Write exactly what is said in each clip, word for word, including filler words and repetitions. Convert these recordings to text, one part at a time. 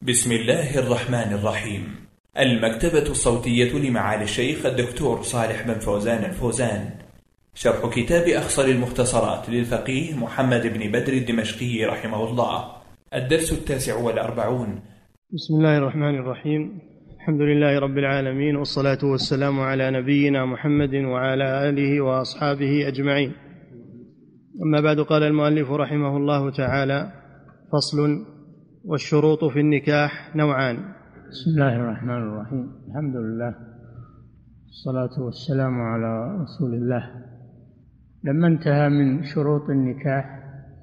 بسم الله الرحمن الرحيم. المكتبة الصوتية لمعالي الشيخ الدكتور صالح بن فوزان الفوزان، شرح كتاب أخصر المختصرات للفقيه محمد بن بدر الدمشقي رحمه الله، الدرس التاسع والأربعون. بسم الله الرحمن الرحيم. الحمد لله رب العالمين، والصلاة والسلام على نبينا محمد وعلى آله وأصحابه أجمعين. أما بعد، قال المؤلف رحمه الله تعالى: فصل: والشروط في النكاح نوعان. بسم الله الرحمن الرحيم. الحمد لله والصلاة والسلام على رسول الله. لما انتهى من شروط النكاح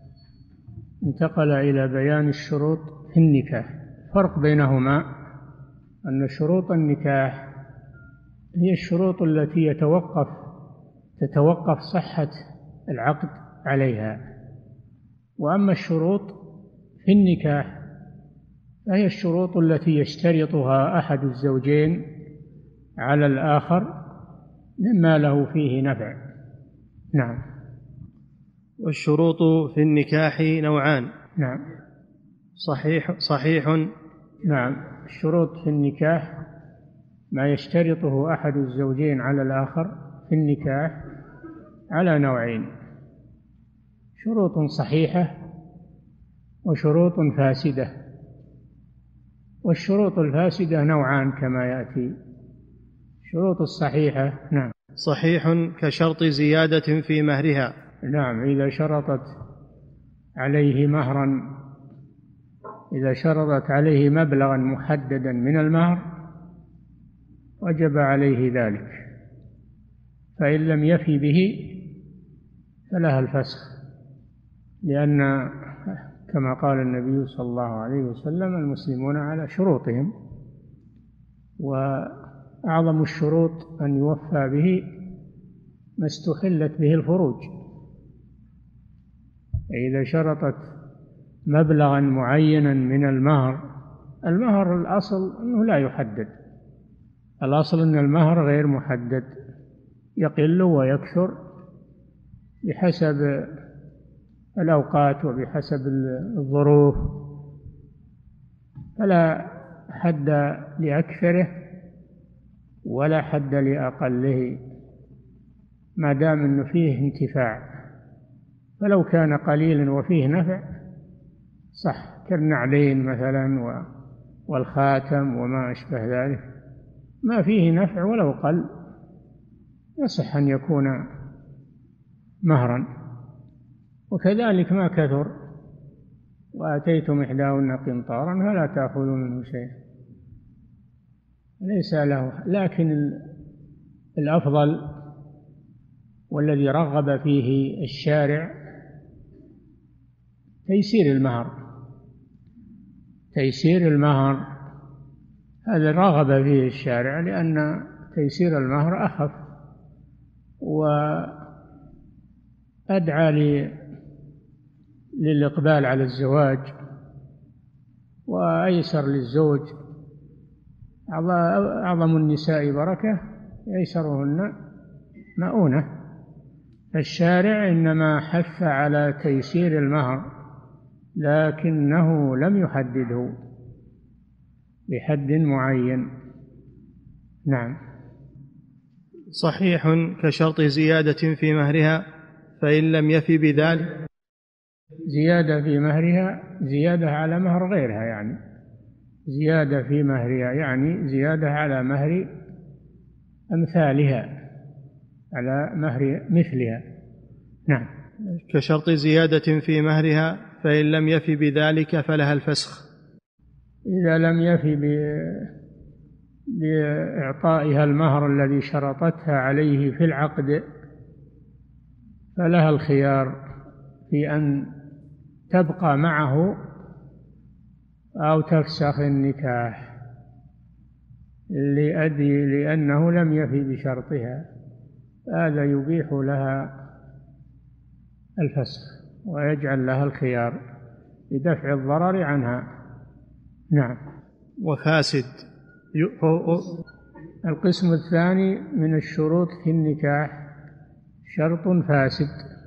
انتقل إلى بيان الشروط في النكاح. فرق بينهما أن شروط النكاح هي الشروط التي يتوقف تتوقف صحة العقد عليها، وأما الشروط في النكاح فهي الشروط التي يشترطها أحد الزوجين على الآخر مما له فيه نفع. نعم. والشروط في النكاح نوعان. نعم. صحيح صحيح نعم. الشروط في النكاح ما يشترطه أحد الزوجين على الآخر في النكاح على نوعين: شروط صحيحة وشروط فاسدة. والشروط الفاسدة نوعان كما يأتي. الشروط الصحيحة: نعم. صحيح كشرط زيادة في مهرها. نعم. إذا شرطت عليه مهرا إذا شرطت عليه مبلغا محددا من المهر وجب عليه ذلك، فإن لم يفي به فلها الفسخ، لأن كما قال النبي صلى الله عليه وسلم: المسلمون على شروطهم، وأعظم الشروط أن يوفى به ما استحلت به الفروج. إذا شرطت مبلغا معينا من المهر، المهر الأصل أنه لا يحدد، الأصل أن المهر غير محدد، يقل ويكثر بحسب الأوقات وبحسب الظروف، فلا حد لأكثره ولا حد لأقله ما دام أنه فيه انتفاع. فلو كان قليلا وفيه نفع صح، كالنعلين مثلا والخاتم وما أشبه ذلك، ما فيه نفع ولو قل يصح أن يكون مهرا. وكذلك ما كثر وآتيتم إحداهن قنطارا فلا تأخذوا منه شيئا، ليس له. لكن الأفضل والذي رغب فيه الشارع تيسير المهر. تيسير المهر هذا رغب فيه الشارع، لأن تيسير المهر أخف وأدعى للإقبال على الزواج، وأيسر للزوج. أعظم النساء بركة أيسرهن مؤونة. فالشارع إنما حث على تيسير المهر، لكنه لم يحدده بحد معين. نعم. صحيح كشرط زيادة في مهرها، فإن لم يفي بذلك. زيادة في مهرها زيادة على مهر غيرها، يعني زيادة في مهرها يعني زيادة على مهر أمثالها، على مهر مثلها. نعم. كشرط زيادة في مهرها، فإن لم يفي بذلك فلها الفسخ. إذا لم يفي بإعطائها المهر الذي شرطتها عليه في العقد فلها الخيار في أن تبقى معه أو تفسخ النكاح لأدي لأنه لم يفي بشرطها. هذا يبيح لها الفسخ ويجعل لها الخيار لدفع الضرر عنها. نعم. وفاسد. القسم الثاني من الشروط في النكاح شرط فاسد،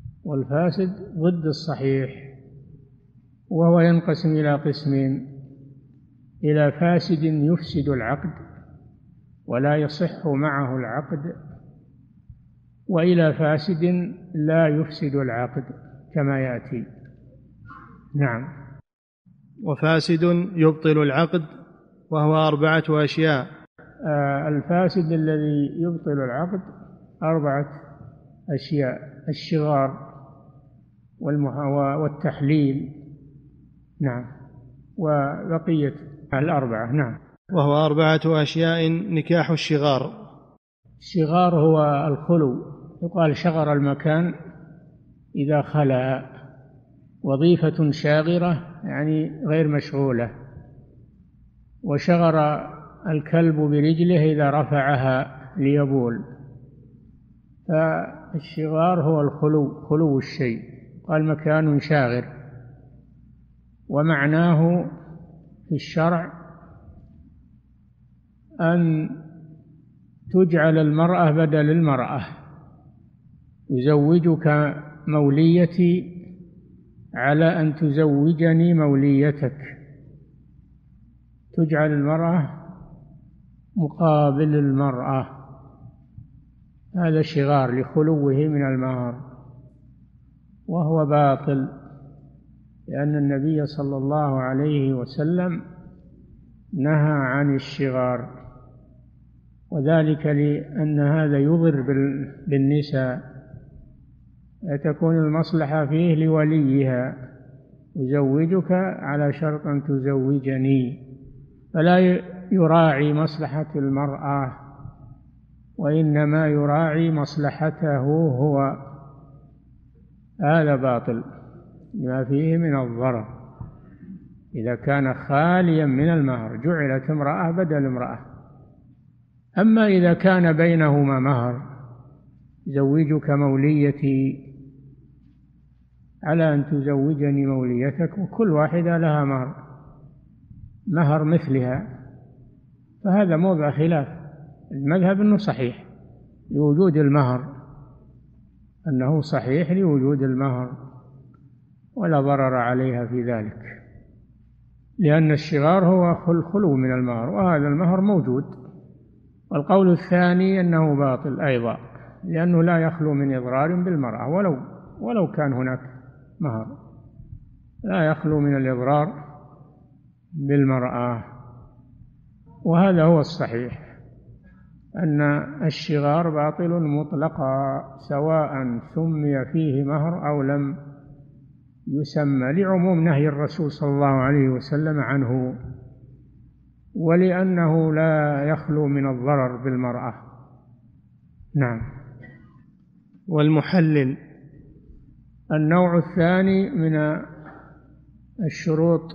والفاسد ضد الصحيح، وهو ينقسم إلى قسمين: إلى فاسد يفسد العقد ولا يصح معه العقد، وإلى فاسد لا يفسد العقد كما يأتي. نعم. وفاسد يبطل العقد وهو أربعة أشياء. آه الفاسد الذي يبطل العقد أربعة أشياء: الشغار والتحليل، نعم، وبقية الأربعة. نعم. وهو أربعة أشياء: نكاح الشغار. الشغار هو الخلو، يقال شغر المكان إذا خلا، وظيفة شاغرة يعني غير مشغولة. وشغر الكلب برجله إذا رفعها ليبول. فالشغار هو الخلو، خلو الشيء، قال مكان شاغر. ومعناه في الشرع أن تجعل المرأة بدل المرأة. يزوجك موليتي على أن تزوجني موليتك، تجعل المرأة مقابل المرأة. هذا شغار لخلوه من المهر، وهو باطل، لأن النبي صلى الله عليه وسلم نهى عن الشغار، وذلك لأن هذا يضر بالنساء، تكون المصلحة فيه لوليها: أزوجك على شرط أن تزوجني، فلا يراعي مصلحة المرأة، وإنما يراعي مصلحته هو. هذا باطل لما فيه من الضرر. إذا كان خاليا من المهر جعلت امرأة بدل امرأة. أما إذا كان بينهما مهر: زوجك موليتي على أن تزوجني موليتك، وكل واحدة لها مهر مهر مثلها، فهذا موضع خلاف. المذهب أنه صحيح لوجود المهر، أنه صحيح لوجود المهر ولا ضرر عليها في ذلك، لأن الشغار هو الخلو من المهر، وهذا المهر موجود. والقول الثاني أنه باطل أيضا، لأنه لا يخلو من إضرار بالمرأة، ولو ولو كان هناك مهر لا يخلو من الإضرار بالمرأة. وهذا هو الصحيح، أن الشغار باطل مطلقا، سواء سمي فيه مهر أو لم يسمى، لعموم نهي الرسول صلى الله عليه وسلم عنه، ولأنه لا يخلو من الضرر بالمرأة. نعم. والمحلل النوع الثاني من الشروط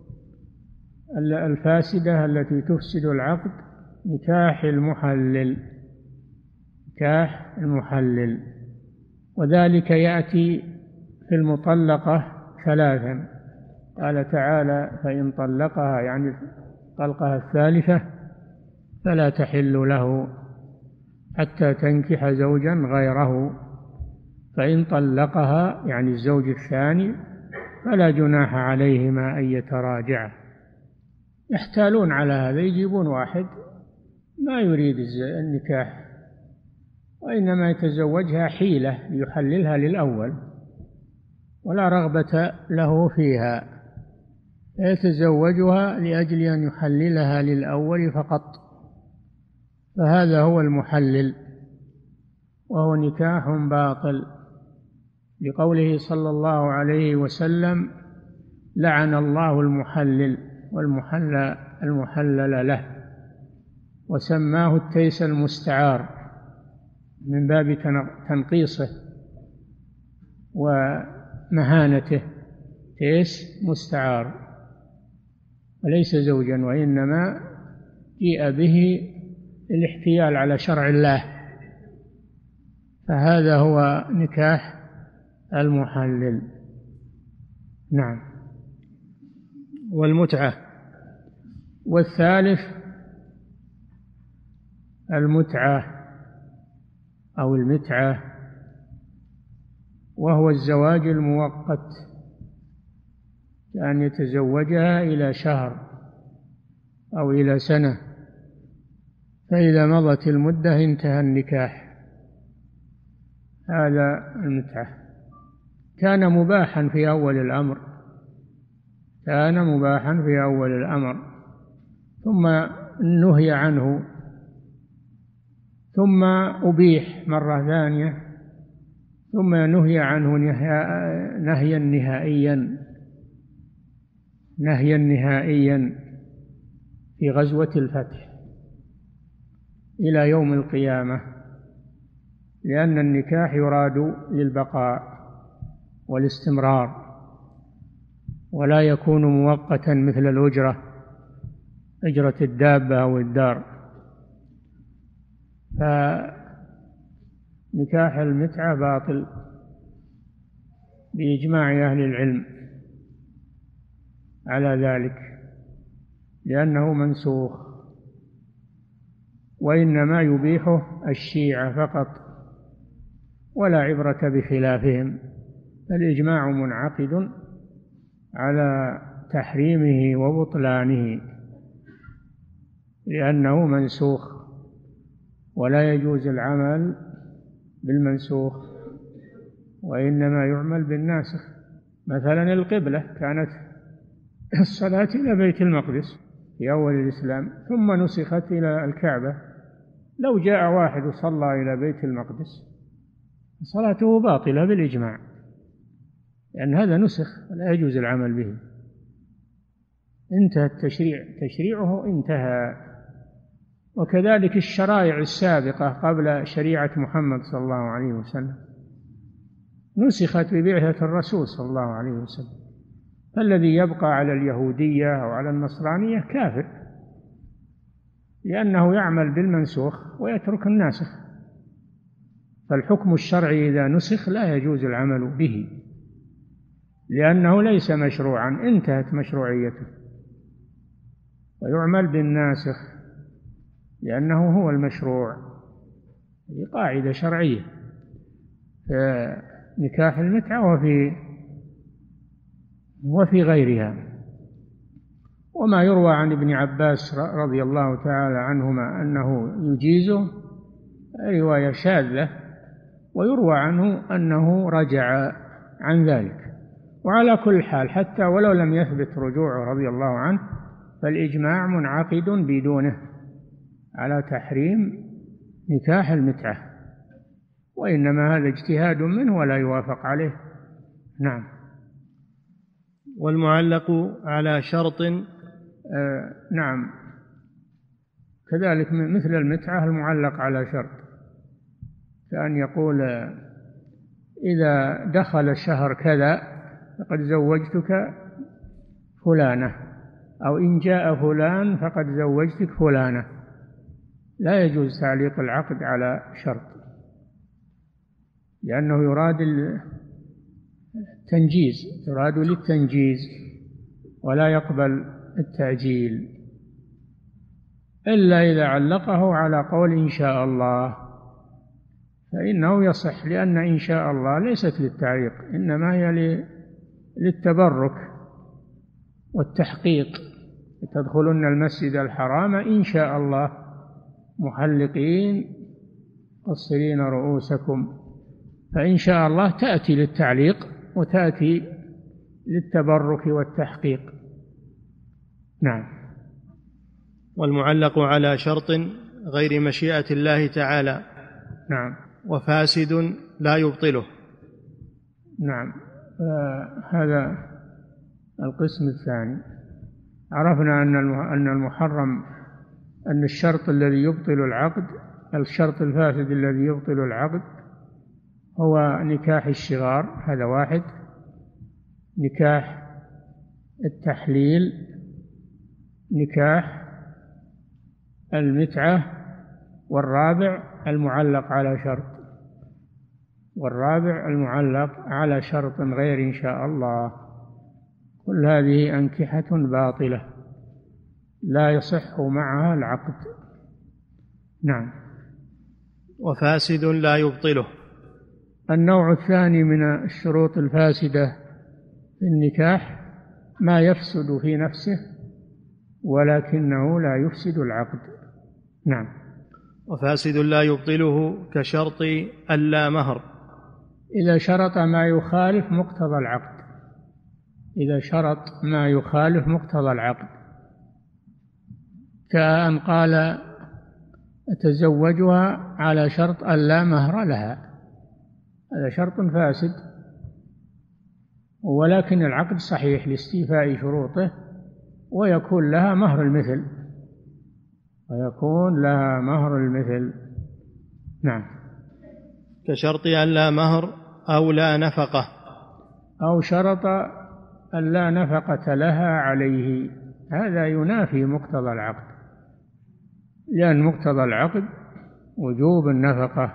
الفاسدة التي تفسد العقد: نكاح المحلل. نكاح المحلل، وذلك يأتي في المطلقة ثلاثا. قال تعالى: فإن طلقها، يعني طلقها الثالثة، فلا تحل له حتى تنكح زوجا غيره. فإن طلقها يعني الزوج الثاني فلا جناح عليهما أن يتراجعا. يحتالون على هذا، يجيبون واحد ما يريد النكاح وإنما يتزوجها حيلة ليحللها للأول، ولا رغبة له فيها، يتزوجها لأجل أن يحللها للأول فقط. فهذا هو المحلل، وهو نكاح باطل، لقوله صلى الله عليه وسلم: لعن الله المحلل والمحلل المحلل له، وسماه التيس المستعار من باب تنقيصه ومهانته. تيس مستعار وليس زوجا، وإنما جيء به الاحتيال على شرع الله، فهذا هو نكاح المحلل. نعم. والمتعة. والثالث المتعة أو المتعة، وهو الزواج المؤقت، أن يتزوجها إلى شهر أو إلى سنة، فإذا مضت المدة انتهى النكاح. هذا المتعة. كان مباحا في أول الأمر كان مباحا في أول الأمر ثم نهي عنه، ثم أبيح مرة ثانية، ثم نهي عنه نهيا نهائيا نهيا نهائيا في غزوة الفتح إلى يوم القيامة، لأن النكاح يراد للبقاء والاستمرار، ولا يكون مؤقتا مثل الأجرة، أجرة الدابة أو الدار. فنكاح المتعة باطل بإجماع أهل العلم على ذلك، لأنه منسوخ، وإنما يبيحه الشيعة فقط ولا عبرة بخلافهم. الإجماع منعقد على تحريمه وبطلانه لأنه منسوخ، ولا يجوز العمل بالمنسوخ، وإنما يعمل بالناسخ. مثلا القبلة كانت الصلاة إلى بيت المقدس في أول الإسلام، ثم نسخت إلى الكعبة. لو جاء واحد وصلى إلى بيت المقدس صلاته باطلة بالإجماع، لأن هذا نسخ ولا يجوز العمل به. انتهى التشريع، تشريعه انتهى. وكذلك الشرائع السابقة قبل شريعة محمد صلى الله عليه وسلم نسخت ببعثة الرسول صلى الله عليه وسلم. فالذي يبقى على اليهودية أو على النصرانية كافر، لأنه يعمل بالمنسوخ ويترك الناسخ. فالحكم الشرعي إذا نسخ لا يجوز العمل به، لأنه ليس مشروعا، انتهت مشروعيته، ويعمل بالناسخ لأنه هو المشروع. هذه قاعدة شرعية في نكاح المتعة وفي وفي غيرها. وما يروى عن ابن عباس رضي الله تعالى عنهما أنه يجيزه رواية شاذة، ويروى عنه أنه رجع عن ذلك. وعلى كل حال حتى ولو لم يثبت رجوعه رضي الله عنه، فالإجماع منعقد بدونه على تحريم نكاح المتعة، وإنما هذا اجتهاد منه ولا يوافق عليه. نعم. والمعلق على شرط. آه نعم، كذلك مثل المتعة المعلق على شرط، كأن يقول إذا دخل شهر كذا فقد زوجتك فلانة، أو إن جاء فلان فقد زوجتك فلانة. لا يجوز تعليق العقد على شرط، لأنه يراد التنجيز، يراد للتنجيز ولا يقبل التأجيل، إلا إذا علقه على قول إن شاء الله فإنه يصح، لأن إن شاء الله ليست للتعليق، إنما هي للتبرك والتحقيق. تدخلن المسجد الحرام إن شاء الله محلقين مقصرين رؤوسكم، فإن شاء الله تأتي للتعليق وتأتي للتبرك والتحقيق. نعم. والمعلق على شرط غير مشيئة الله تعالى. نعم. وفاسد لا يبطله. نعم. آه هذا القسم الثاني. عرفنا أن المحرم أن الشرط الذي يبطل العقد، الشرط الفاسد الذي يبطل العقد هو نكاح الشغار، هذا واحد. نكاح التحليل، نكاح المتعة، والرابع المعلق على شرط، والرابع المعلق على شرط غير إن شاء الله. كل هذه أنكحة باطلة لا يصح معها العقد. نعم. وفاسد لا يبطله. النوع الثاني من الشروط الفاسدة في النكاح ما يفسد في نفسه ولكنه لا يفسد العقد. نعم. وفاسد لا يبطله كشرط اللا مهر إذا شرط ما يخالف مقتضى العقد، إذا شرط ما يخالف مقتضى العقد، كأن قال أتزوجها على شرط اللا مهر لها، هذا شرط فاسد، ولكن العقد صحيح لاستيفاء شروطه، ويكون لها مهر المثل، ويكون لها مهر المثل. نعم. كشرط أن لا مهر أو لا نفقة، أو شرط أن لا نفقة لها عليه، هذا ينافي مقتضى العقد، لأن مقتضى العقد وجوب النفقة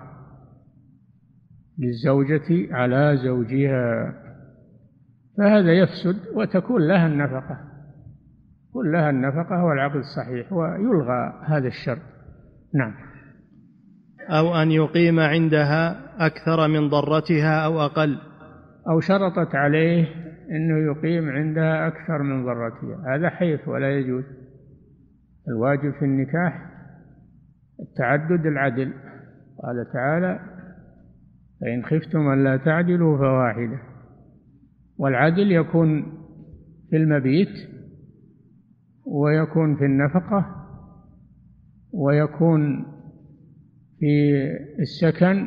للزوجة على زوجها، فهذا يفسد وتكون لها النفقة، كل لها النفقة والعقد صحيح، ويلغى هذا الشرط. نعم. أو أن يقيم عندها أكثر من ضرتها أو أقل، أو شرطت عليه أنه يقيم عندها أكثر من ضرتها، هذا حيث ولا يجوز. الواجب في النكاح التعدد العدل، قال تعالى فإن خفتم أن لا تعدلوا فواحدة، والعدل يكون في المبيت، ويكون في النفقة، ويكون في السكن،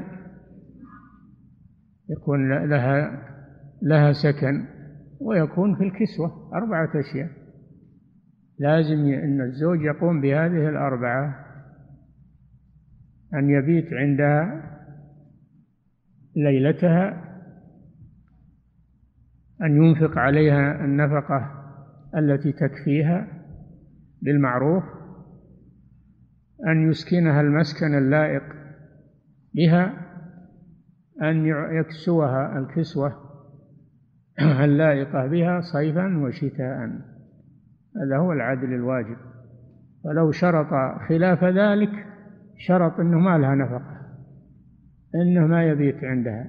يكون لها لها سكن، ويكون في الكسوة. أربعة أشياء لازم أن الزوج يقوم بهذه الأربعة: أن يبيت عندها ليلتها، أن ينفق عليها النفقة التي تكفيها بالمعروف، أن يسكنها المسكن اللائق بها، أن يكسوها الكسوة اللائقة بها صيفا وشتاء. هذا هو العدل الواجب. ولو شرط خلاف ذلك، شرط أنه ما لها نفقة، أنه ما يبيت عندها،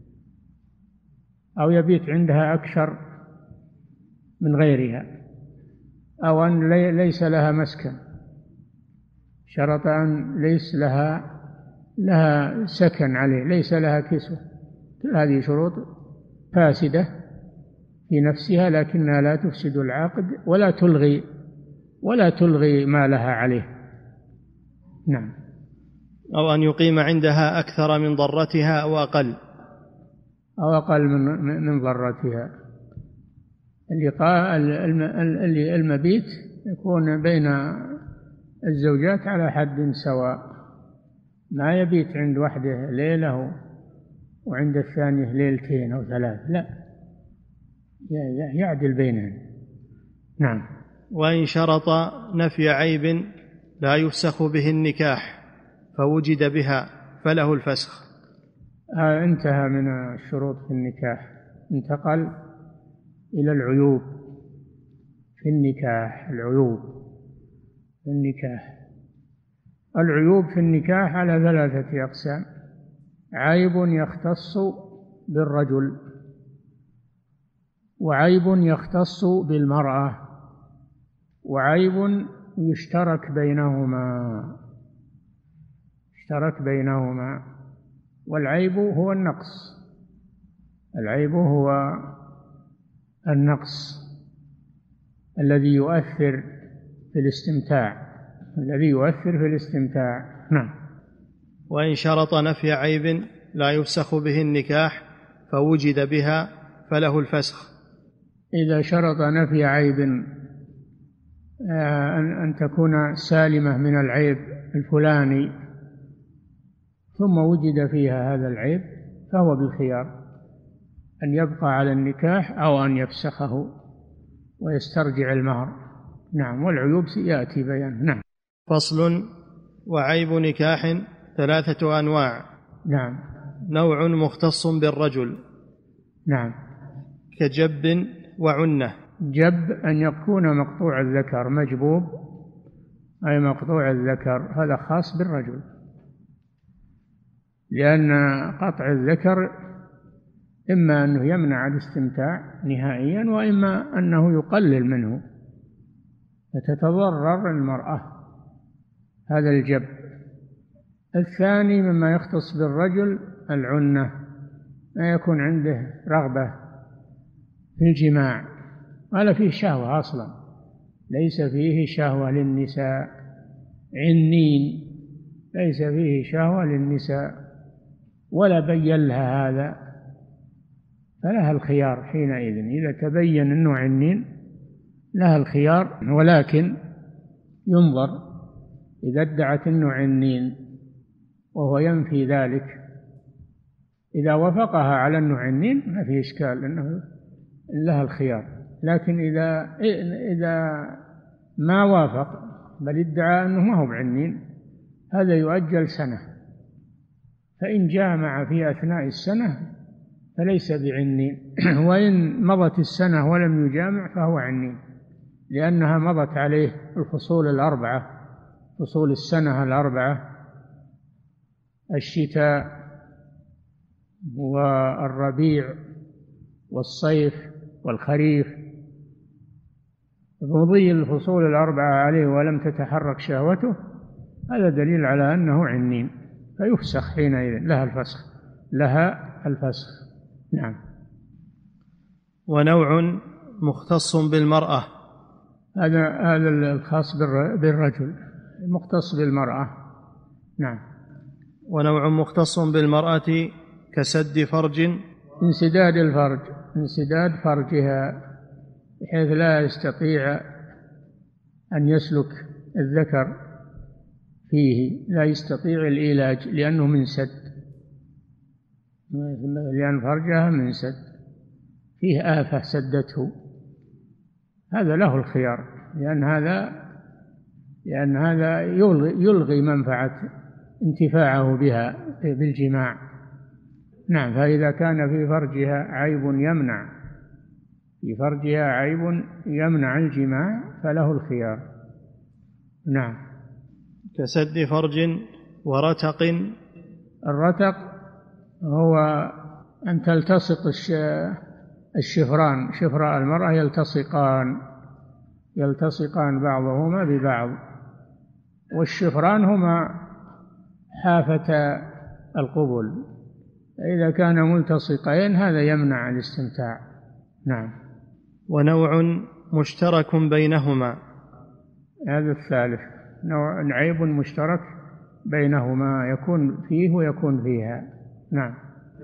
أو يبيت عندها أكثر من غيرها، أو أن ليس لها مسكن، شرط أن ليس لها لها سكن عليه، ليس لها كسوة. كل هذه شروط فاسدة في نفسها، لكنها لا تفسد العقد ولا تلغي ولا تلغي ما لها عليه. نعم. أو أن يقيم عندها أكثر من ضرتها أو أقل، أو أقل من من ضرتها. اللقاء المبيت يكون بين الزوجات على حد سواء، ما يبيت عند واحدة ليلة وعند الثانية ليلتين أو ثلاث، لا، يعدل بينهم. نعم. وإن شرط نفي عيب لا يفسخ به النكاح فوجد بها فله الفسخ. آه انتهى من الشروط في النكاح، انتقل إلى العيوب في النكاح. العيوب في النكاح العيوب في النكاح على ثلاثة أقسام: عيب يختص بالرجل، وعيب يختص بالمرأة، وعيب يشترك بينهما اشترك بينهما والعيب هو النقص. العيب هو النقص الذي يؤثر في الاستمتاع الذي يؤثر في الاستمتاع. نعم. وإن شرط نفي عيب لا يفسخ به النكاح فوجد بها فله الفسخ. إذا شرط نفي عيب، أن تكون سالمة من العيب الفلاني، ثم وجد فيها هذا العيب، فهو بالخيار أن يبقى على النكاح أو أن يفسخه ويسترجع المهر. نعم. والعيوب سيأتي بيان. نعم. فصل. وعيب نكاح ثلاثة أنواع. نعم. نوع مختص بالرجل. نعم. كجب وعنة. جب أن يكون مقطوع الذكر، مجبوب أي مقطوع الذكر، هذا خاص بالرجل، لأن قطع الذكر إما أنه يمنع الاستمتاع نهائيا، وإما أنه يقلل منه، فتتضرر المرأة. هذا الجب. الثاني مما يختص بالرجل العنة، ما يكون عنده رغبة في الجماع ولا فيه شهوة أصلا، ليس فيه شهوة للنساء، عنين، ليس فيه شهوة للنساء ولا بين لها هذا، فلها الخيار حينئذ إذا تبين أنه عنين، لها الخيار، ولكن ينظر إذا ادعت أنه عنين وهو ينفي ذلك، إذا وافقها على أنه عنين ما في إشكال، أنه لها الخيار. لكن إذا إذا ما وافق بل ادعى أنه ما هو بعنين، هذا يؤجل سنة، فإن جامع في أثناء السنة فليس بعنين، وإن مضت السنة ولم يجامع فهو عنين، لأنها مضت عليه الفصول الأربعة، فصول السنة الأربعة: الشتاء والربيع والصيف والخريف. مضي الفصول الأربعة عليه ولم تتحرك شهوته، هذا دليل على أنه عنين، فيفسخ حينئذ، لها الفسخ، لها الفسخ. نعم. ونوع مختص بالمرأة، هذا هذا الخاص بالرجل، المختص بالمرأة. نعم. ونوع مختص بالمرأة كسد فرج، انسداد الفرج، انسداد فرجها بحيث لا يستطيع أن يسلك الذكر فيه، لا يستطيع العلاج لأنه منسد، لأن فرجها منسد فيه آفة سدته، هذا له الخيار، لأن هذا لأن هذا يلغي منفعة انتفاعه بها بالجماع. نعم. فإذا كان في فرجها عيب يمنع في فرجها عيب يمنع الجماع فله الخيار. نعم. كسد فرج ورتق. الرتق هو أن تلتصق الشفران، شفراء المرأة يلتصقان يلتصقان بعضهما ببعض، والشفران هما حافة القبل، فإذا كان ملتصقين هذا يمنع الاستمتاع. نعم. ونوع مشترك بينهما، هذا الثالث، نوع عيب مشترك بينهما، يكون فيه ويكون فيها. نعم.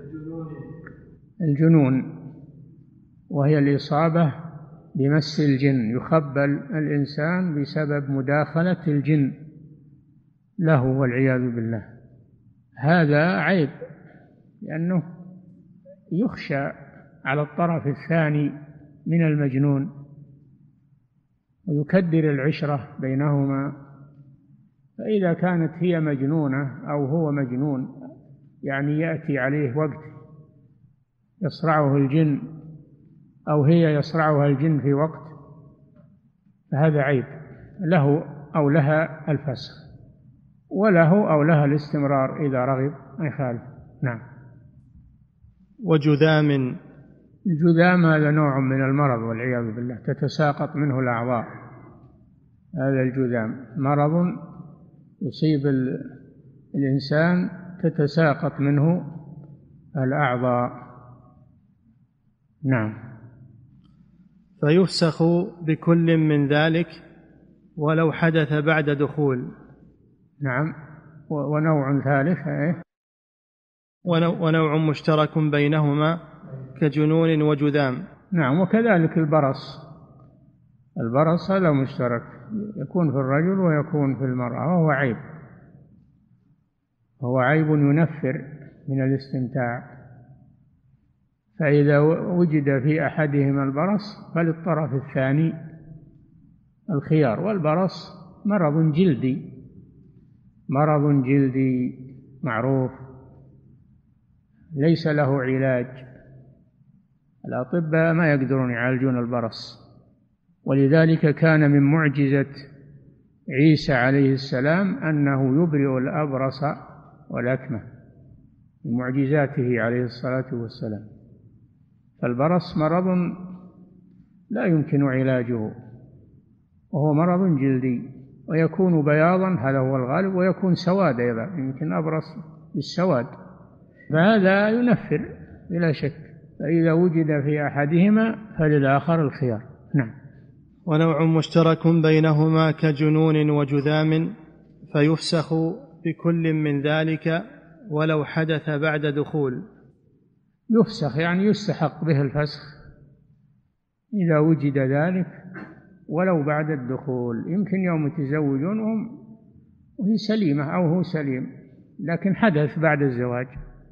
الجنون، وهي الإصابة بمس الجن، يخبل الإنسان بسبب مداخلة الجن له والعياذ بالله، هذا عيب، لأنه يخشى على الطرف الثاني من المجنون ويكدر العشرة بينهما. فإذا كانت هي مجنونة أو هو مجنون، يعني يأتي عليه وقت يصرعه الجن أو هي يصرعها الجن في وقت، فهذا عيب، له أو لها الفسخ، وله أو لها الاستمرار إذا رغب ما يخالف. نعم. وجذام. الجذام هذا نوع من المرض والعياذ بالله، تتساقط منه الأعضاء، هذا الجذام مرض يصيب الإنسان تتساقط منه الأعضاء. نعم. فيفسخ بكل من ذلك ولو حدث بعد دخول. نعم. ونوع ثالث إيه؟ ونوع مشترك بينهما كجنون وجذام. نعم. وكذلك البرص، البرص هذا مشترك، يكون في الرجل ويكون في المرأة، وهو عيب، هو عيب ينفر من الاستمتاع، فإذا وجد في أحدهما البرص فللطرف الثاني الخيار. والبرص مرض جلدي، مرض جلدي معروف ليس له علاج، الأطباء ما يقدرون يعالجون البرص، ولذلك كان من معجزة عيسى عليه السلام أنه يبرئ الأبرص والأكمه، من معجزاته عليه الصلاة والسلام. فالبرص مرض لا يمكن علاجه، وهو مرض جلدي، ويكون بياضا هذا هو الغالب، ويكون سواد أيضا، يمكن أبرص بالسواد، فهذا ينفر بلا شك. فإذا وجد في أحدهما فللآخر الخيار. نعم. ونوع مشترك بينهما كجنون وجذام فيفسخ بكل من ذلك ولو حدث بعد دخول. يفسخ يعني يستحق به الفسخ إذا وجد ذلك ولو بعد الدخول. يمكن يوم يتزوجون وهي سليمة أو هو سليم، لكن حدث بعد الزواج،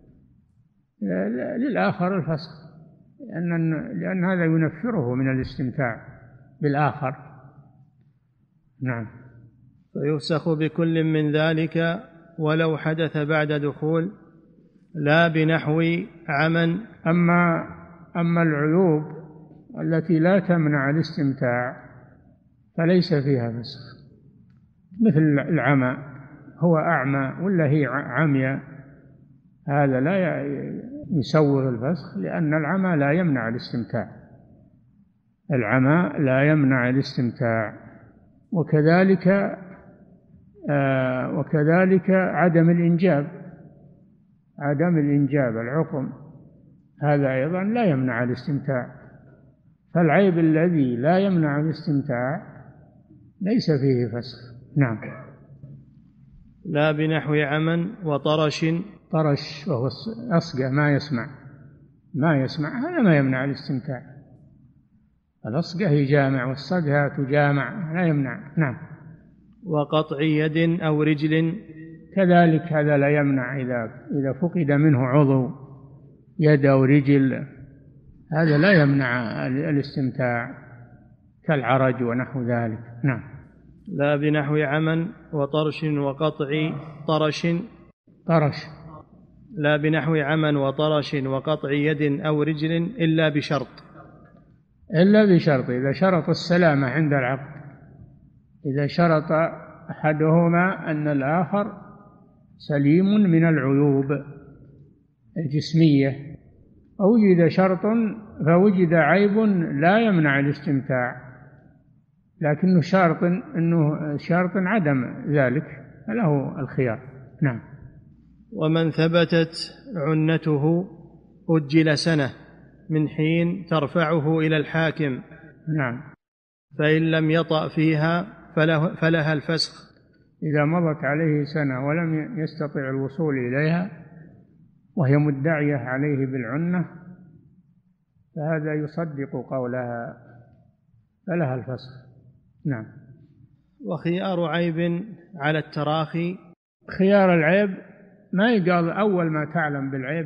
للآخر الفسخ، لأن, لأن هذا ينفره من الاستمتاع بالآخر. نعم. فيفسخ بكل من ذلك ولو حدث بعد دخول لا بنحو عمى. أما, أما العيوب التي لا تمنع الاستمتاع فليس فيها فسخ، مثل العمى، هو أعمى ولا هي عمية، هذا لا يسوغ الفسخ، لأن العمى لا يمنع الاستمتاع، العمى لا يمنع الاستمتاع. وكذلك آه وكذلك عدم الإنجاب، عدم الإنجاب العقم، هذا أيضا لا يمنع الاستمتاع. فالعيب الذي لا يمنع الاستمتاع ليس فيه فسخ. نعم. لا بنحو عمى وطرش. طرش وهو أصقع، ما يسمع ما يسمع هذا ما يمنع الاستمتاع. الأصقع يجامع والصقع تجامع، لا يمنع. نعم. وقطع يد أو رجل كذلك هذا لا يمنع، إذا إذا فقد منه عضو، يد أو رجل، هذا لا يمنع الاستمتاع كالعرج ونحو ذلك. نعم. لا بنحو عمى وطرش وقطع طرش. طرش. لا بنحو عمى وطرش وقطع يد أو رجل إلا بشرط. إلا بشرط، إذا شرط السلامة عند العقد، إذا شرط أحدهما أن الآخر سليم من العيوب الجسمية، أوجد شرط فوجد عيب لا يمنع الاستمتاع، لكنه شرط أنه شرط عدم ذلك فله الخيار. نعم. ومن ثبتت عنته أجل سنة من حين ترفعه إلى الحاكم. نعم. فإن لم يطأ فيها فله فلها الفسخ. إذا مضت عليه سنة ولم يستطع الوصول إليها وهي مدعية عليه بالعنة فهذا يصدق قولها، فلها الفسخ. نعم. وخيار عيب على التراخي. خيار العيب ما يقال أول ما تعلم بالعيب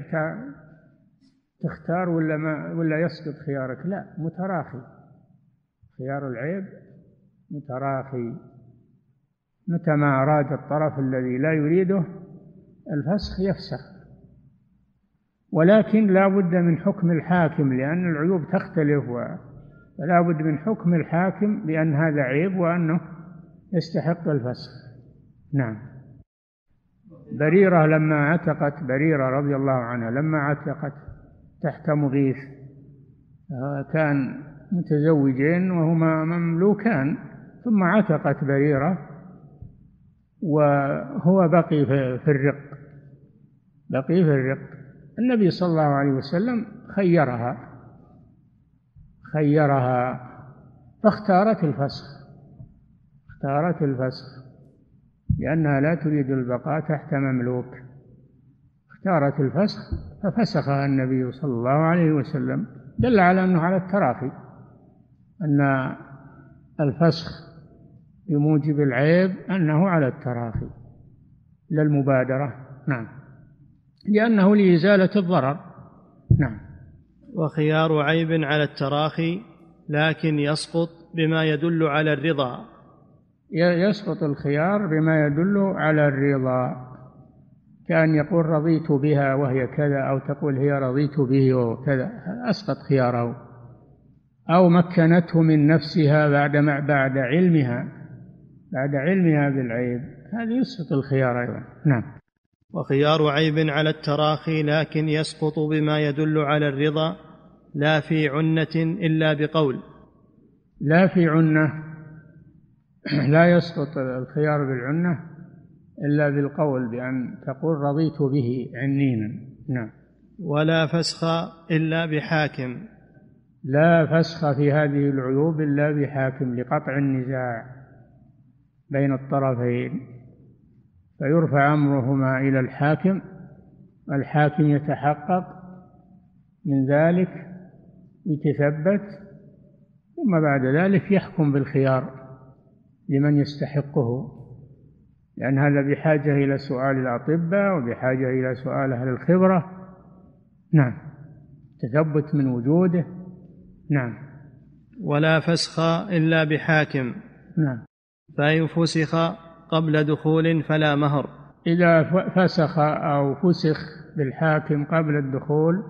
تختار ولا ما ولا يسقط خيارك، لا، متراخي. خيار العيب متراخي، متى ما أراد الطرف الذي لا يريده الفسخ يفسخ، ولكن لا بد من حكم الحاكم، لأن العيوب تختلف، فلا بد من حكم الحاكم بأن هذا عيب وأنه يستحق الفسخ. نعم. بريرة لما عتقت، بريرة رضي الله عنها لما عتقت تحت مغيث، كان متزوجين وهما مملوكان، ثم عتقت بريرة وهو بقي في الرق، بقي في الرق. النبي صلى الله عليه وسلم خيرها خيرها فاختارت الفسخ، اختارت الفسخ لأنها لا تريد البقاء تحت مملوك، اختارت الفسخ ففسخها النبي صلى الله عليه وسلم. دل على أنه على التراخي، أن الفسخ بموجب العيب أنه على التراخي للمبادرة. نعم. لأنه لإزالة الضرر. نعم. وخيار عيب على التراخي لكن يسقط بما يدل على الرضا. يسقط الخيار بما يدل على الرضا، كأن يقول رضيت بها وهي كذا، أو تقول هي رضيت به وكذا، أسقط خياره. أو مكنته من نفسها بعد بعد علمها بعد علمها بالعيب، هذا يسقط الخيار أيضا. نعم. وخيار عيب على التراخي لكن يسقط بما يدل على الرضا لا في عنة إلا بقول. لا في عنة لا يسقط الخيار بالعنة إلا بالقول بأن تقول رضيت به عنينا. نعم. ولا فسخ إلا بحاكم. لا فسخ في هذه العيوب إلا بحاكم لقطع النزاع بين الطرفين، فيرفع أمرهما إلى الحاكم، الحاكم يتحقق من ذلك يتثبت، ثم بعد ذلك يحكم بالخيار لمن يستحقه، لأن هذا بحاجة إلى سؤال الأطباء وبحاجة إلى سؤال أهل الخبرة. نعم. تثبت من وجوده. نعم. ولا فسخ إلا بحاكم. نعم. فإن فسخ قبل دخول فلا مهر. إذا فسخ أو فسخ بالحاكم قبل الدخول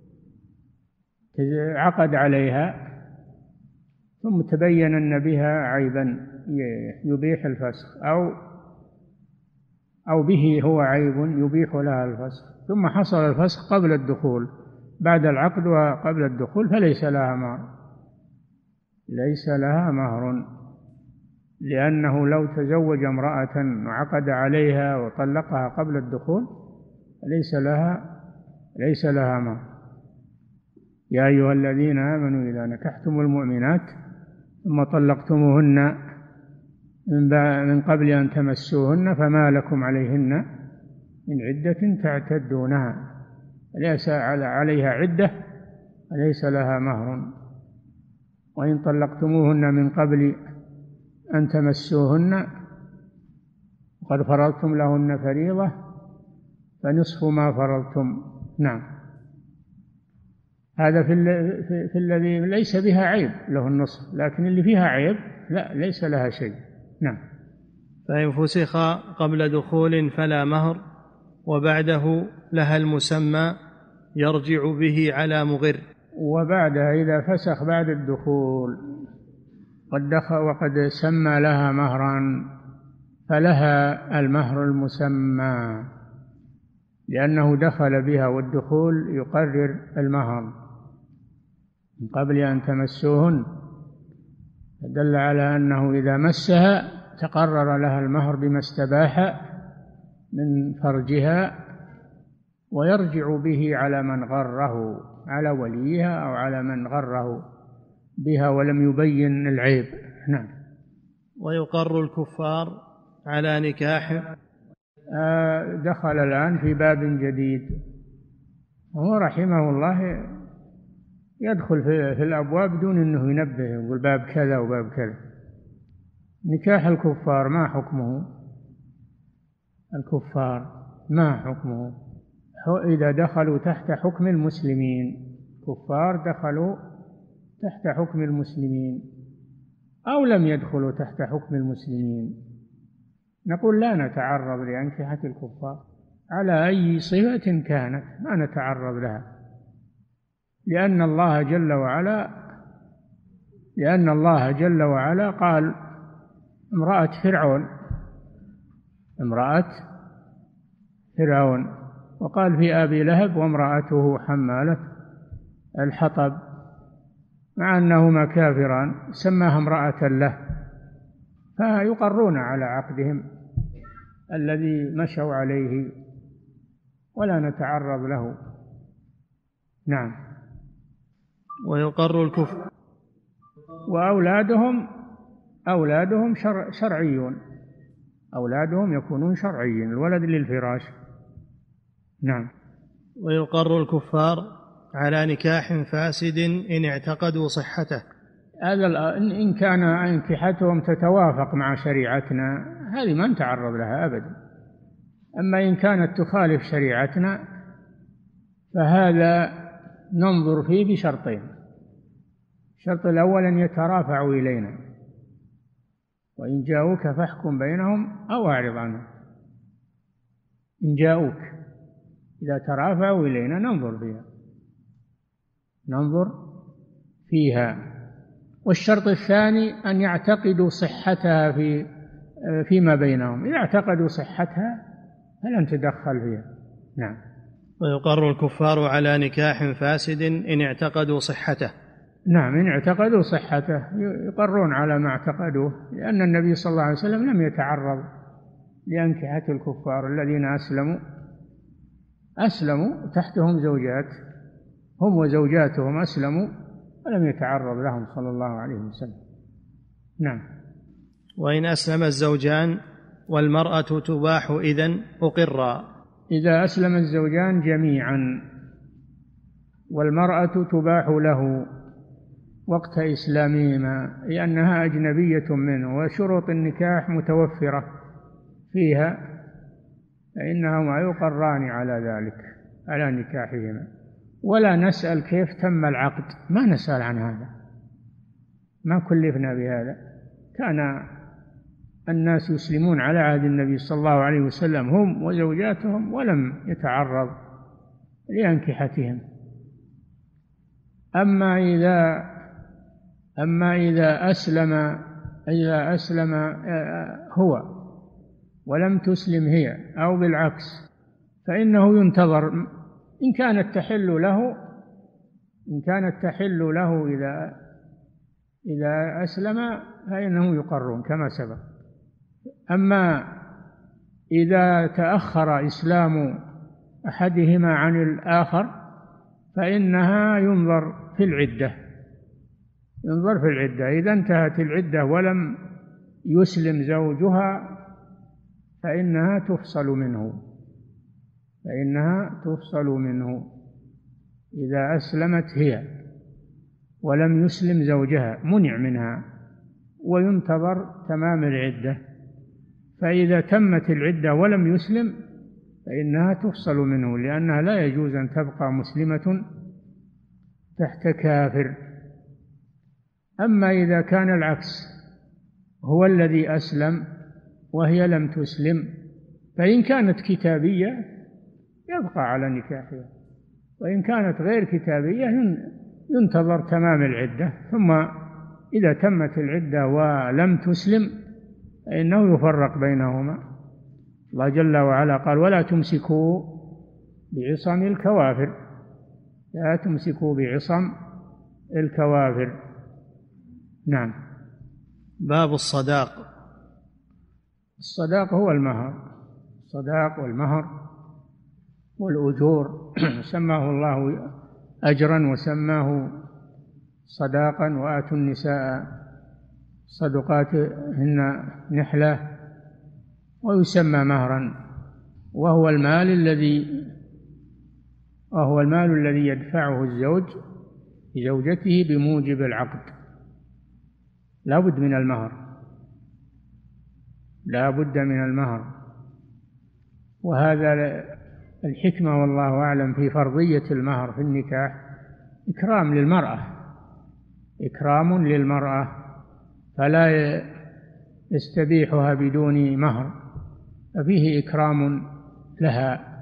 عقد عليها ثم تبين أن بها عيبا يبيح الفسخ، أو أو به هو عيب يبيح لها الفسخ، ثم حصل الفسخ قبل الدخول بعد العقد وقبل الدخول، فليس لها مهر، ليس لها مهر، لأنه لو تزوج امرأة وعقد عليها وطلقها قبل الدخول ليس لها ليس لها مهر. يا أيها الذين آمنوا إذا نكحتم المؤمنات ثم طلقتموهن من قبل أن تمسوهن فما لكم عليهن من عدة تعتدونها، ليس عليها عدة ليس لها مهر. وإن طلقتموهن من قبل أن تمسوهن وقد فرضتم لهن فريضة فنصف ما فرضتم. نعم. هذا في, في, في الذي ليس بها عيب له النصف، لكن اللي فيها عيب لا ليس لها شيء. نعم. فإن فسخ قبل دخول فلا مهر، وبعده لها المسمى يرجع به على مغر. وبعدها إذا فسخ بعد الدخول قد دخل وقد سمى لها مهرا فلها المهر المسمى، لأنه دخل بها والدخول يقرر المهر من قبل أن تمسوهن، دل على أنه إذا مسها تقرر لها المهر بما استباح من فرجها، ويرجع به على من غره، على وليها أو على من غره بها ولم يبين العيب. نعم. ويقر الكفار على نكاح. دخل الآن في باب جديد، هو رحمه الله يدخل في الأبواب دون أنه ينبه يقول باب كذا وباب كذا. نكاح الكفار ما حكمه؟ الكفار ما حكمه؟ إذا دخلوا تحت حكم المسلمين، كفار دخلوا تحت حكم المسلمين أو لم يدخلوا تحت حكم المسلمين، نقول لا نتعرض لأنكحة الكفار على أي صفة كانت، ما نتعرض لها، لأن الله جل وعلا لأن الله جل وعلا قال امرأة فرعون امرأة فرعون وقال في أبي لهب وامرأته حمالة الحطب، مع أنهما كافران سماها امرأة له، فيقرون على عقدهم الذي مشوا عليه ولا نتعرض له. نعم. ويقر الكفر. وأولادهم أولادهم شرع شرعيون، أولادهم يكونون شرعيين، الولد للفراش. نعم. ويقر الكفار على نكاح فاسد إن اعتقدوا صحته. هذا إن كان أنكحتهم تتوافق مع شريعتنا هذه ما نتعرض لها أبدا، أما إن كانت تخالف شريعتنا فهذا ننظر فيه بشرطين. الشرط الأول أن يترافعوا إلينا، وإن جاءوك فاحكم بينهم أو أعرض عنهم. إن جاءوك إذا ترافعوا إلينا ننظر فيها ننظر فيها والشرط الثاني أن يعتقدوا صحتها في فيما بينهم، إذا اعتقدوا صحتها فلن تدخل فيها. نعم. ويقر الكفار على نكاح فاسد إن اعتقدوا صحته. نعم، إن اعتقدوا صحته يقرون على ما اعتقدوه، لأن النبي صلى الله عليه وسلم لم يتعرض لأنكحة الكفار الذين أسلموا أسلموا تحتهم زوجات، هم وزوجاتهم أسلموا ولم يتعرض لهم صلى الله عليه وسلم. نعم. وإن أسلم الزوجان والمرأة تباح إذن أقرا. إذا أسلم الزوجان جميعا والمرأة تباح له وقت إسلامهما لأنها أجنبية منه وشروط النكاح متوفرة فيها، فإنهما يقران على ذلك، على نكاحهما. ولا نسأل كيف تم العقد، ما نسأل عن هذا، ما كلفنا بهذا. كان الناس يسلمون على عهد النبي صلى الله عليه وسلم هم وزوجاتهم ولم يتعرض لأنكحتهم. أما إذا أما إذا أسلم إذا أسلم هو ولم تسلم هي أو بالعكس، فإنه ينتظر إن كانت تحل له إن كانت تحل له إذا إذا أسلم فإنه يقرون كما سبق. أما إذا تأخر إسلام أحدهما عن الآخر فإنها ينظر في العدة ينظر في العدة إذا انتهت العدة ولم يسلم زوجها فإنها تفصل منه فإنها تفصل منه إذا أسلمت هي ولم يسلم زوجها منع منها، وينتظر تمام العدة. فإذا تمت العدة ولم يسلم فإنها تفصل منه، لأنها لا يجوز أن تبقى مسلمة تحت كافر. أما إذا كان العكس، هو الذي أسلم وهي لم تسلم، فإن كانت كتابية يبقى على نكاحها، وإن كانت غير كتابية ينتظر تمام العدة، ثم إذا تمت العدة ولم تسلم فإنه يفرق بينهما. الله جل وعلا قال: ولا تمسكوا بعصم الكوافر لا تمسكوا بعصم الكوافر. نعم. باب الصداق. الصداق هو المهر، الصداق والمهر والأجور سماه الله أجرا وسماه صداقا. وآتوا النساء صدقاتهن نحلة، ويسمى مهرا، وهو المال الذي وهو المال الذي يدفعه الزوج لزوجته بموجب العقد. لا بد من المهر لا بد من المهر وهذا الحكمة والله أعلم في فرضية المهر في النكاح، إكرام للمرأة إكرام للمرأة فلا يستبيحها بدون مهر، ففيه إكرام لها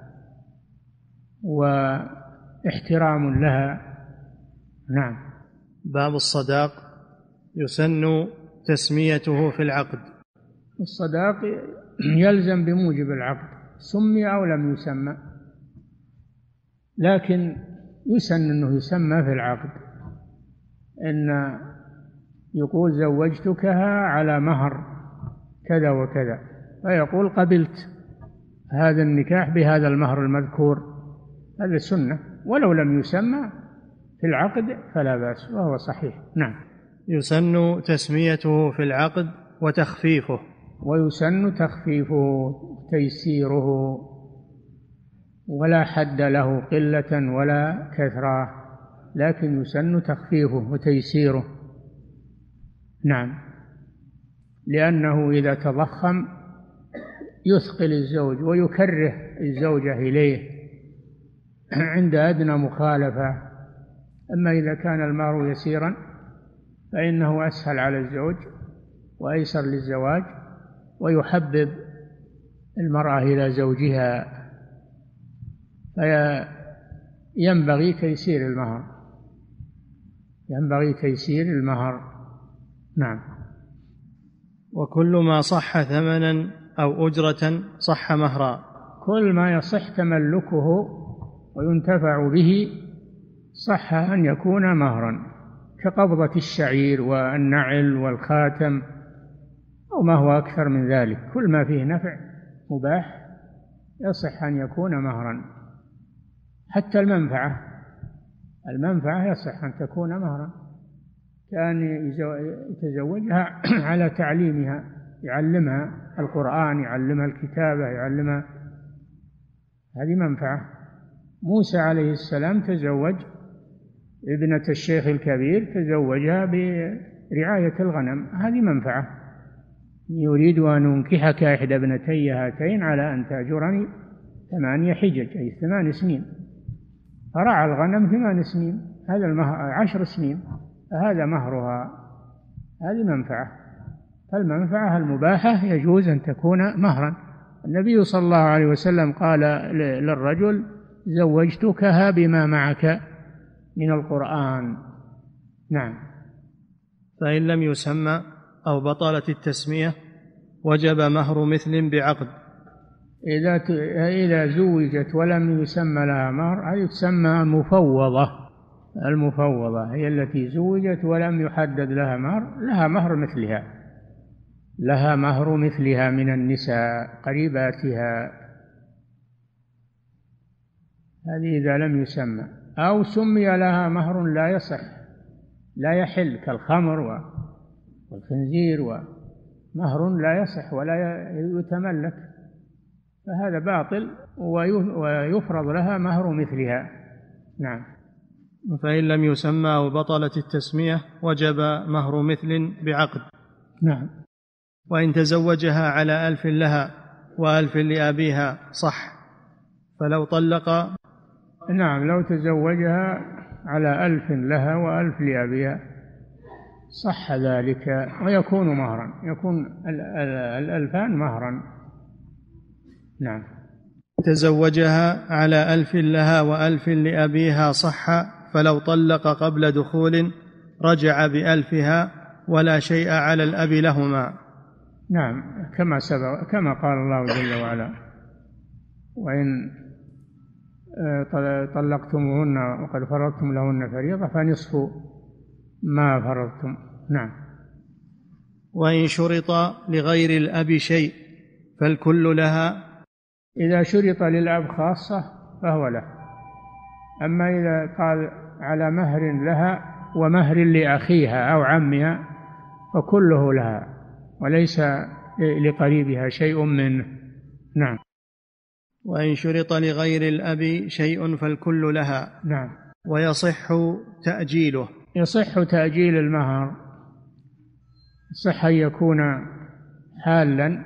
واحترام لها. نعم. باب الصداق. يسن تسميته في العقد. الصداق يلزم بموجب العقد، سمي أو لم يسمى، لكن يسن أنه يسمى في العقد، إن يقول زوجتكها على مهر كذا وكذا، فيقول قبلت هذا النكاح بهذا المهر المذكور، هذا سنة، ولو لم يسمى في العقد فلا بأس وهو صحيح. نعم. يسن تسميته في العقد وتخفيفه. ويسن تخفيفه تيسيره، ولا حد له قلة ولا كثرة، لكن يسن تخفيفه وتيسيره. نعم. لأنه إذا تضخم يثقل الزوج ويكره الزوجة إليه عند أدنى مخالفة. أما إذا كان المهر يسيرا فإنه أسهل على الزوج وأيسر للزواج، ويحبب المرأة إلى زوجها، فينبغي تيسير المهر ينبغي تيسير المهر. نعم. وكل ما صح ثمنا أو أجرة صح مهرا. كل ما يصح تملكه وينتفع به صح أن يكون مهرا، كقبضة الشعير والنعل والخاتم أو ما هو أكثر من ذلك. كل ما فيه نفع مباح يصح أن يكون مهرا. حتى المنفعة المنفعة يصح أن تكون مهرا، كان يتزوجها على تعليمها، يعلمها القرآن، يعلمها الكتابة، يعلمها، هذه منفعة. موسى عليه السلام تزوج ابنة الشيخ الكبير، تزوجها برعاية الغنم، هذه منفعة. يريد أن أنكحك إحدى ابنتي هاتين على أن تأجرني ثمانية حجج، أي ثمان سنين. فرعى الغنم ثمان سنين، هذا المهر عشر سنين، هذا مهرها، هذه منفعة. فالمنفعة المباحة يجوز أن تكون مهرا. النبي صلى الله عليه وسلم قال للرجل: زوجتكها بما معك من القرآن. نعم. فإن لم يسمى أو بطلت التسمية وجب مهر مثل بعقد. إذا إذا زوجت ولم يسمى لها مهر، هذه تسمى المفوضة. المفوضة هي التي زوجت ولم يحدد لها مهر، لها مهر مثلها، لها مهر مثلها من النساء قريباتها، هذه إذا لم يسمى. أو سمي لها مهر لا يصح لا يحل، كالخمر والخنزير، ومهر لا يصح ولا يتملك، فهذا باطل، ويفرض لها مهر مثلها. نعم. فإن لم يسمى أو بطلت التسمية وجب مهر مثل بعقد. نعم. وإن تزوجها على ألف لها وألف لأبيها صح، فلو طلق. نعم، لو تزوجها على ألف لها وألف لأبيها صح ذلك، ويكون مهرا، يكون الألفان مهرا. نعم. تزوجها على ألف لها وألف لأبيها صح، فلو طلق قبل دخول رجع بألفها ولا شيء على الأب لهما. نعم، كما سبق، كما قال الله جل وعلا: وإن طلقتموهن وقد فرضتم لهن فريضة فنصف ما فرضتم. نعم. وإن شرط لغير الأب شيء فالكل لها. إذا شرط للأب خاصة فهو له، أما إذا قال على مهر لها ومهر لأخيها أو عمها فكله لها، وليس لقريبها شيء منه. نعم. وإن شرط لغير الأب شيء فالكل لها. نعم. ويصح تأجيله. يصح تأجيل المهر، يصح أن يكون حالا،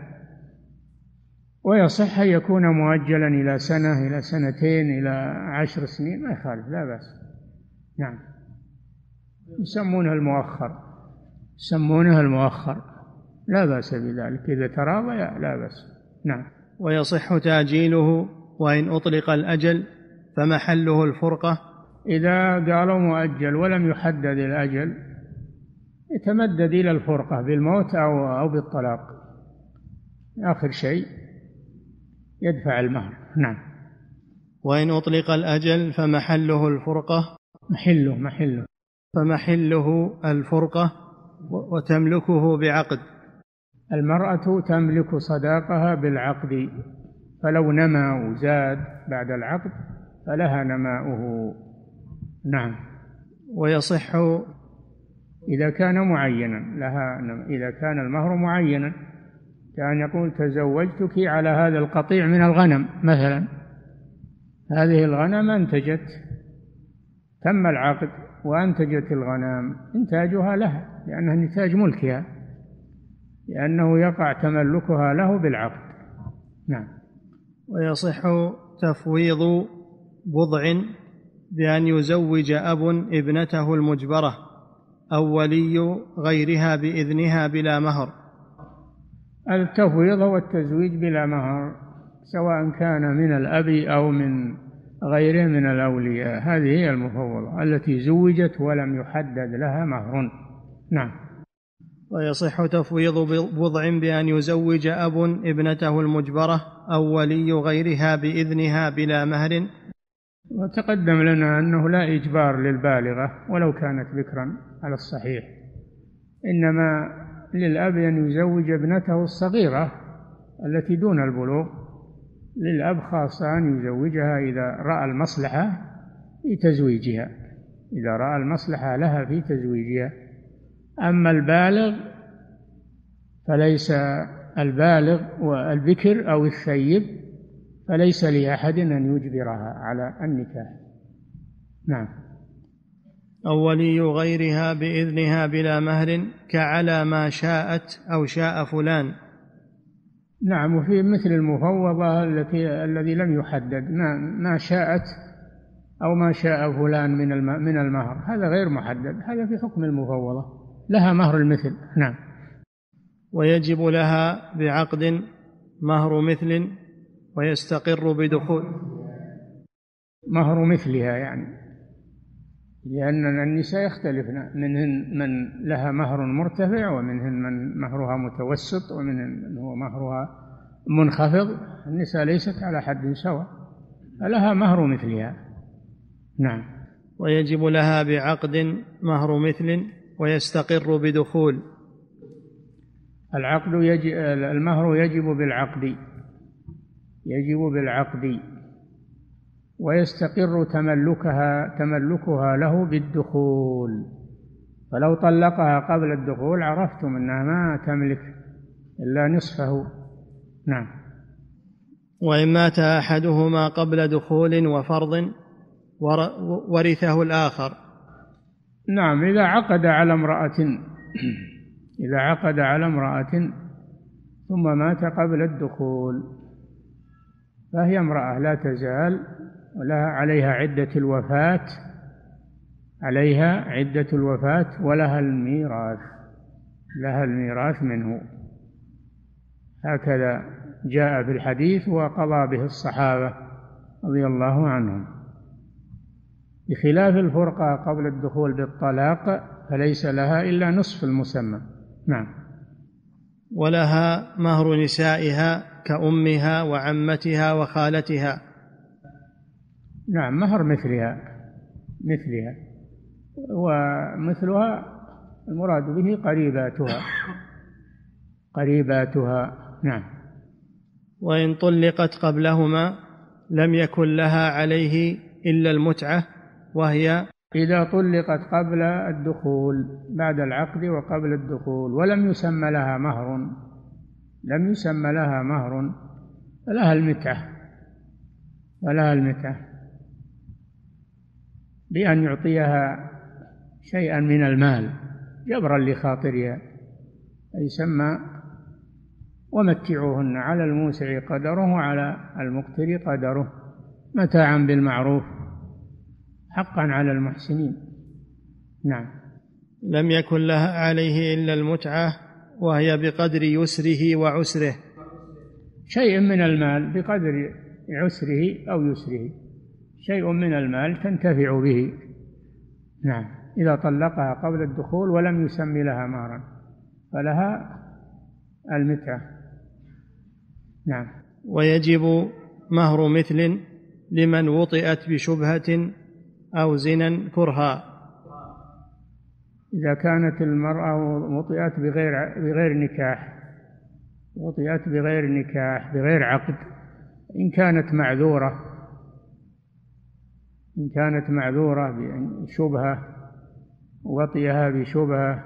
ويصح أن يكون مؤجلا إلى سنة، إلى سنتين، إلى عشر سنين، ما يخالف، لا بأس. نعم. يسمونها المؤخر، يسمونها المؤخر، لا بأس بذلك، إذا تراضى لا بأس. نعم. ويصح تأجيله. وإن أطلق الأجل فمحله الفرقة. إذا قالوا مؤجل ولم يحدد الأجل يتمدد إلى الفرقة بالموت أو أو بالطلاق، آخر شيء يدفع المهر. نعم. وإن أطلق الأجل فمحله الفرقة. محله محله فمحله الفرقة وتملكه بعقد. المرأة تملك صداقها بالعقد، فلو نما وزاد بعد العقد فلها نماؤه. نعم. ويصح إذا كان معينا لها، إذا كان المهر معينا، كان يقول: تزوجتك على هذا القطيع من الغنم مثلا، هذه الغنم أنتجت، تم العقد وأنتجت الغنم، إنتاجها لها لأنها نتاج ملكها، لأنه يقع تملكها له بالعقد. نعم. ويصح تفويض بضع بأن يزوج أب ابنته المجبرة أو ولي غيرها بإذنها بلا مهر. التفويض هو التزويج بلا مهر، سواء كان من الأب أو من غيره من الأولياء، هذه هي المفوضة التي زوجت ولم يحدد لها مهر. نعم. ويصح تفويض بضع بأن يزوج أب ابنته المجبرة أو ولي غيرها بإذنها بلا مهر. وتقدم لنا أنه لا إجبار للبالغة ولو كانت بكرا، على الصحيح، إنما للأب أن يزوج ابنته الصغيرة التي دون البلوغ، للأب خاصة أن يزوجها إذا رأى المصلحة في تزويجها، إذا رأى المصلحة لها في تزويجها. أما البالغ فليس البالغ والبكر أو الثيب فليس لأحد أن يجبرها على النكاح. نعم. أو ولي غيرها بإذنها بلا مهر كعلى ما شاءت أو شاء فلان. نعم. وفي مثل المفوضة التي الذي لم يحدد، ما ما شاءت أو ما شاء فلان من من المهر، هذا غير محدد، هذا في حكم المفوضة، لها مهر المثل. نعم. ويجب لها بعقد مهر مثل ويستقر بدخول. مهر مثلها يعني، لأن النساء يختلفن، منهن من لها مهر مرتفع ومنهن من مهرها متوسط ومنهن من هو مهرها منخفض. النساء ليست على حد سواء، فلها مهر مثلها. نعم. ويجب لها بعقد مهر مثل ويستقر بدخول. العقد يجب، المهر يجب بالعقد، يجب بالعقد، ويستقر تملكها تملكها له بالدخول. فلو طلقها قبل الدخول عرفتم أنها ما تملك إلا نصفه. نعم. وإن مات أحدهما قبل دخول وفرض ورثه الآخر. نعم. إذا عقد على امرأة إذا عقد على امرأة ثم مات قبل الدخول فهي امرأة لا تزال ولها عليها عدة الوفاة، عليها عدة الوفاة ولها الميراث، لها الميراث منه، هكذا جاء في الحديث وقضى به الصحابة رضي الله عنهم. بخلاف الفرقة قبل الدخول بالطلاق فليس لها إلا نصف المسمى. نعم. ولها مهر نسائها كأمها وعمتها وخالتها. نعم. مهر مثلها مثلها ومثلها المراد به قريباتها قريباتها. نعم. وإن طلقت قبلهما لم يكن لها عليه إلا المتعة، وهي إذا طلقت قبل الدخول، بعد العقد وقبل الدخول، ولم يسمى لها مهر لم يسمى لها مهر فلها المتعة فلها المتعة بأن يعطيها شيئا من المال جبرا لخاطرها، يسمى ومتعوهن على الموسع قدره وعلى المقتر قدره متاعا بالمعروف حقا على المحسنين. نعم. لم يكن لها عليه إلا المتعة، وهي بقدر يسره وعسره، شيء من المال بقدر عسره أو يسره، شيء من المال تنتفع به. نعم. إذا طلقها قبل الدخول ولم يسمي لها مهرا فلها المتعة. نعم. ويجب مهر مثل لمن وطئت بشبهة أو زنا كرها. إذا كانت المرأة وطئت بغير بغير نكاح وطئت بغير نكاح بغير عقد، إن كانت معذورة إن كانت معذورة بشبهة وطئها بشبهة،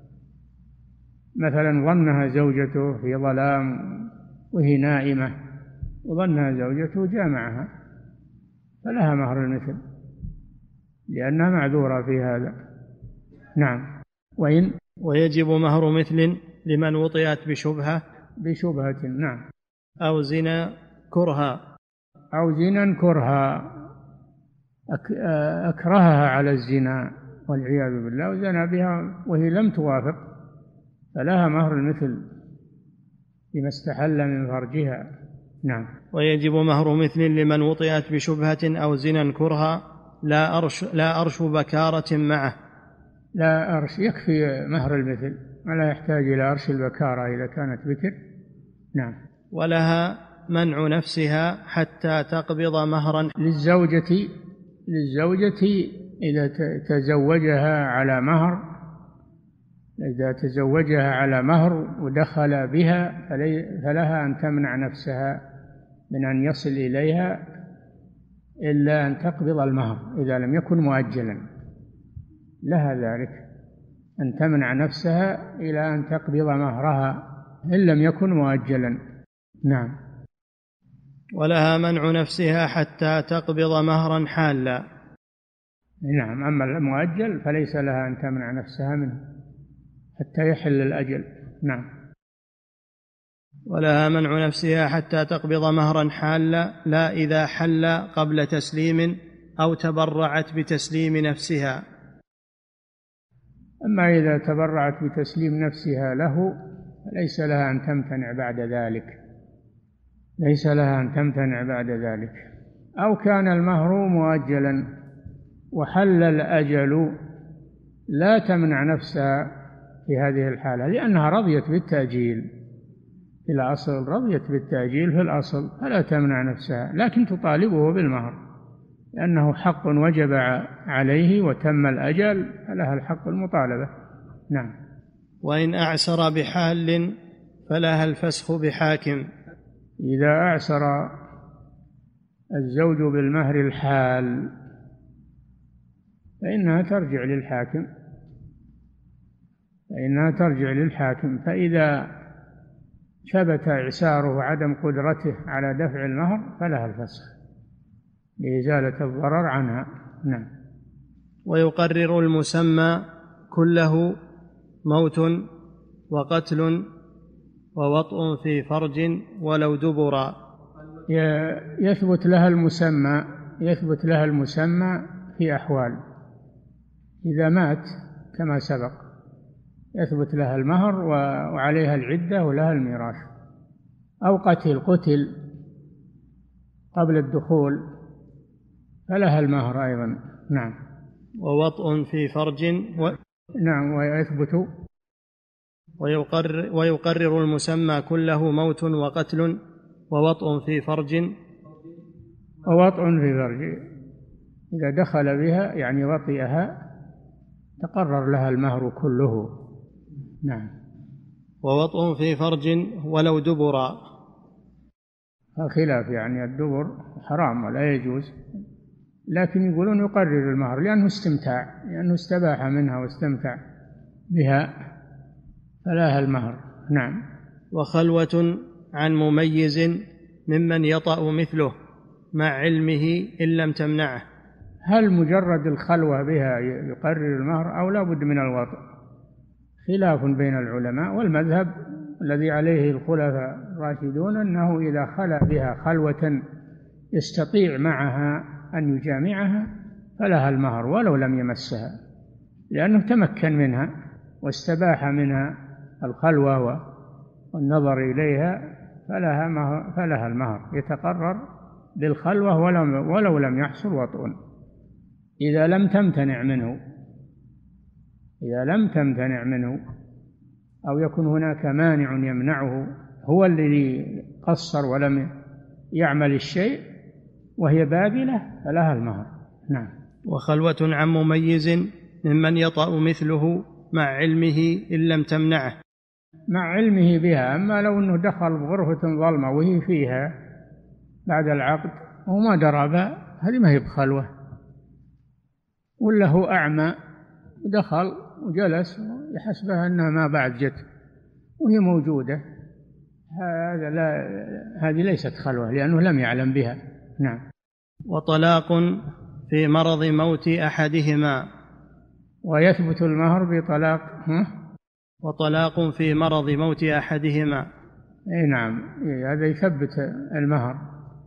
مثلا ظنها زوجته في ظلام وهي نائمة وظنها زوجته جامعها فلها مهر المثل لأنها معذورة في هذا. نعم. وإن ويجب مهر مثل لمن وطئت بشبهة بشبهة نعم أو زنا كرها أو زنا كرها أكرهها على الزنا والعياذ بالله وزنا بها وهي لم توافق فلها مهر المثل لما استحل من فرجها. نعم. ويجب مهر مثل لمن وطئت بشبهة أو زنا كرها لا أرش, لا أرش بكارة معه. لا أرش، يكفي مهر المثل ولا يحتاج إلى أرش البكارة إذا كانت بكر. نعم. ولها منع نفسها حتى تقبض مهرا للزوجة للزوجة إذا تزوجها على مهر إذا تزوجها على مهر ودخل بها فلها أن تمنع نفسها من أن يصل إليها إلا أن تقبض المهر إذا لم يكن مؤجلا، لها ذلك أن تمنع نفسها إلى أن تقبض مهرها إن لم يكن مؤجلا. نعم. ولها منع نفسها حتى تقبض مهرا حالا. نعم. أما المؤجل فليس لها أن تمنع نفسها منه حتى يحل الأجل. نعم. ولها منع نفسها حتى تقبض مهرا حالا، لا إذا حل قبل تسليم أو تبرعت بتسليم نفسها. أما إذا تبرعت بتسليم نفسها له ليس لها أن تمتنع بعد ذلك، ليس لها أن تمتنع بعد ذلك. أو كان المهر مؤجلا وحل الأجل لا تمنع نفسها في هذه الحالة، لأنها رضيت بالتأجيل في الأصل، رضيت بالتأجيل في الأصل، فلا تمنع نفسها، لكن تطالبه بالمهر لأنه حق وجب عليه وتم الأجل، فلها الحق المطالبة. نعم. وإن أعسر بحال فلها الفسخ بحاكم. إذا أعسر الزوج بالمهر الحال فإنها ترجع للحاكم، فإنها ترجع للحاكم فإذا ثبت إعساره وعدم قدرته على دفع المهر فلها الفسخ لإزالة الضرر عنها. نعم. ويقرر المسمى كله موت وقتل ووطء في فرج ولو دبرا. يثبت لها المسمى يثبت لها المسمى في أحوال: إذا مات كما سبق يثبت لها المهر وعليها العدة ولها الميراث، أو قتل قتل قبل الدخول فلها المهر أيضا. نعم. ووطء في فرج و... نعم. ويثبت ويقرر, ويقرر المسمى كله موت وقتل ووطء في فرج. ووطء في فرج إذا دخل بها يعني وطئها تقرر لها المهر كله. نعم. ووطء في فرج ولو دبرا. الخلاف يعني الدبر حرام ولا يجوز، لكن يقولون يقرر المهر لأنه استمتاع، لأنه استباح منها واستمتع بها فلها المهر. نعم. وخلوة عن مميز ممن يطأ مثله مع علمه إن لم تمنعه. هل مجرد الخلوة بها يقرر المهر أو لا بد من الوطء؟ خلاف بين العلماء، والمذهب الذي عليه الخلفاء الراشدون أنه إذا خلا بها خلوة يستطيع معها أن يجامعها فلها المهر ولو لم يمسها، لأنه تمكن منها واستباح منها الخلوة والنظر إليها، فلها, مهر فلها المهر يتقرر بالخلوة ولو, ولو لم يحصل وطء. إذا لم تمتنع منه إذا لم تمتنع منه أو يكون هناك مانع يمنعه، هو الذي قصر ولم يعمل الشيء وهي باذلة فلها المهر. نعم. وخلوة عن مميز ممن يطأ مثله مع علمه إن لم تمنعه. مع علمه بها. أما لو أنه دخل بغرفة ظلمة وهي فيها بعد العقد وما درى بها، هذه ما هي بخلوة، ولا هو أعمى ودخل وجلس يحسبها أنها ما بعد جت وهي موجودة، هذا لا هذه ليست خلوة لأنه لم يعلم بها. نعم. وطلاق في مرض موت أحدهما. ويثبت المهر بطلاق. وطلاق في مرض موت أحدهما. أي نعم. هذا يثبت المهر.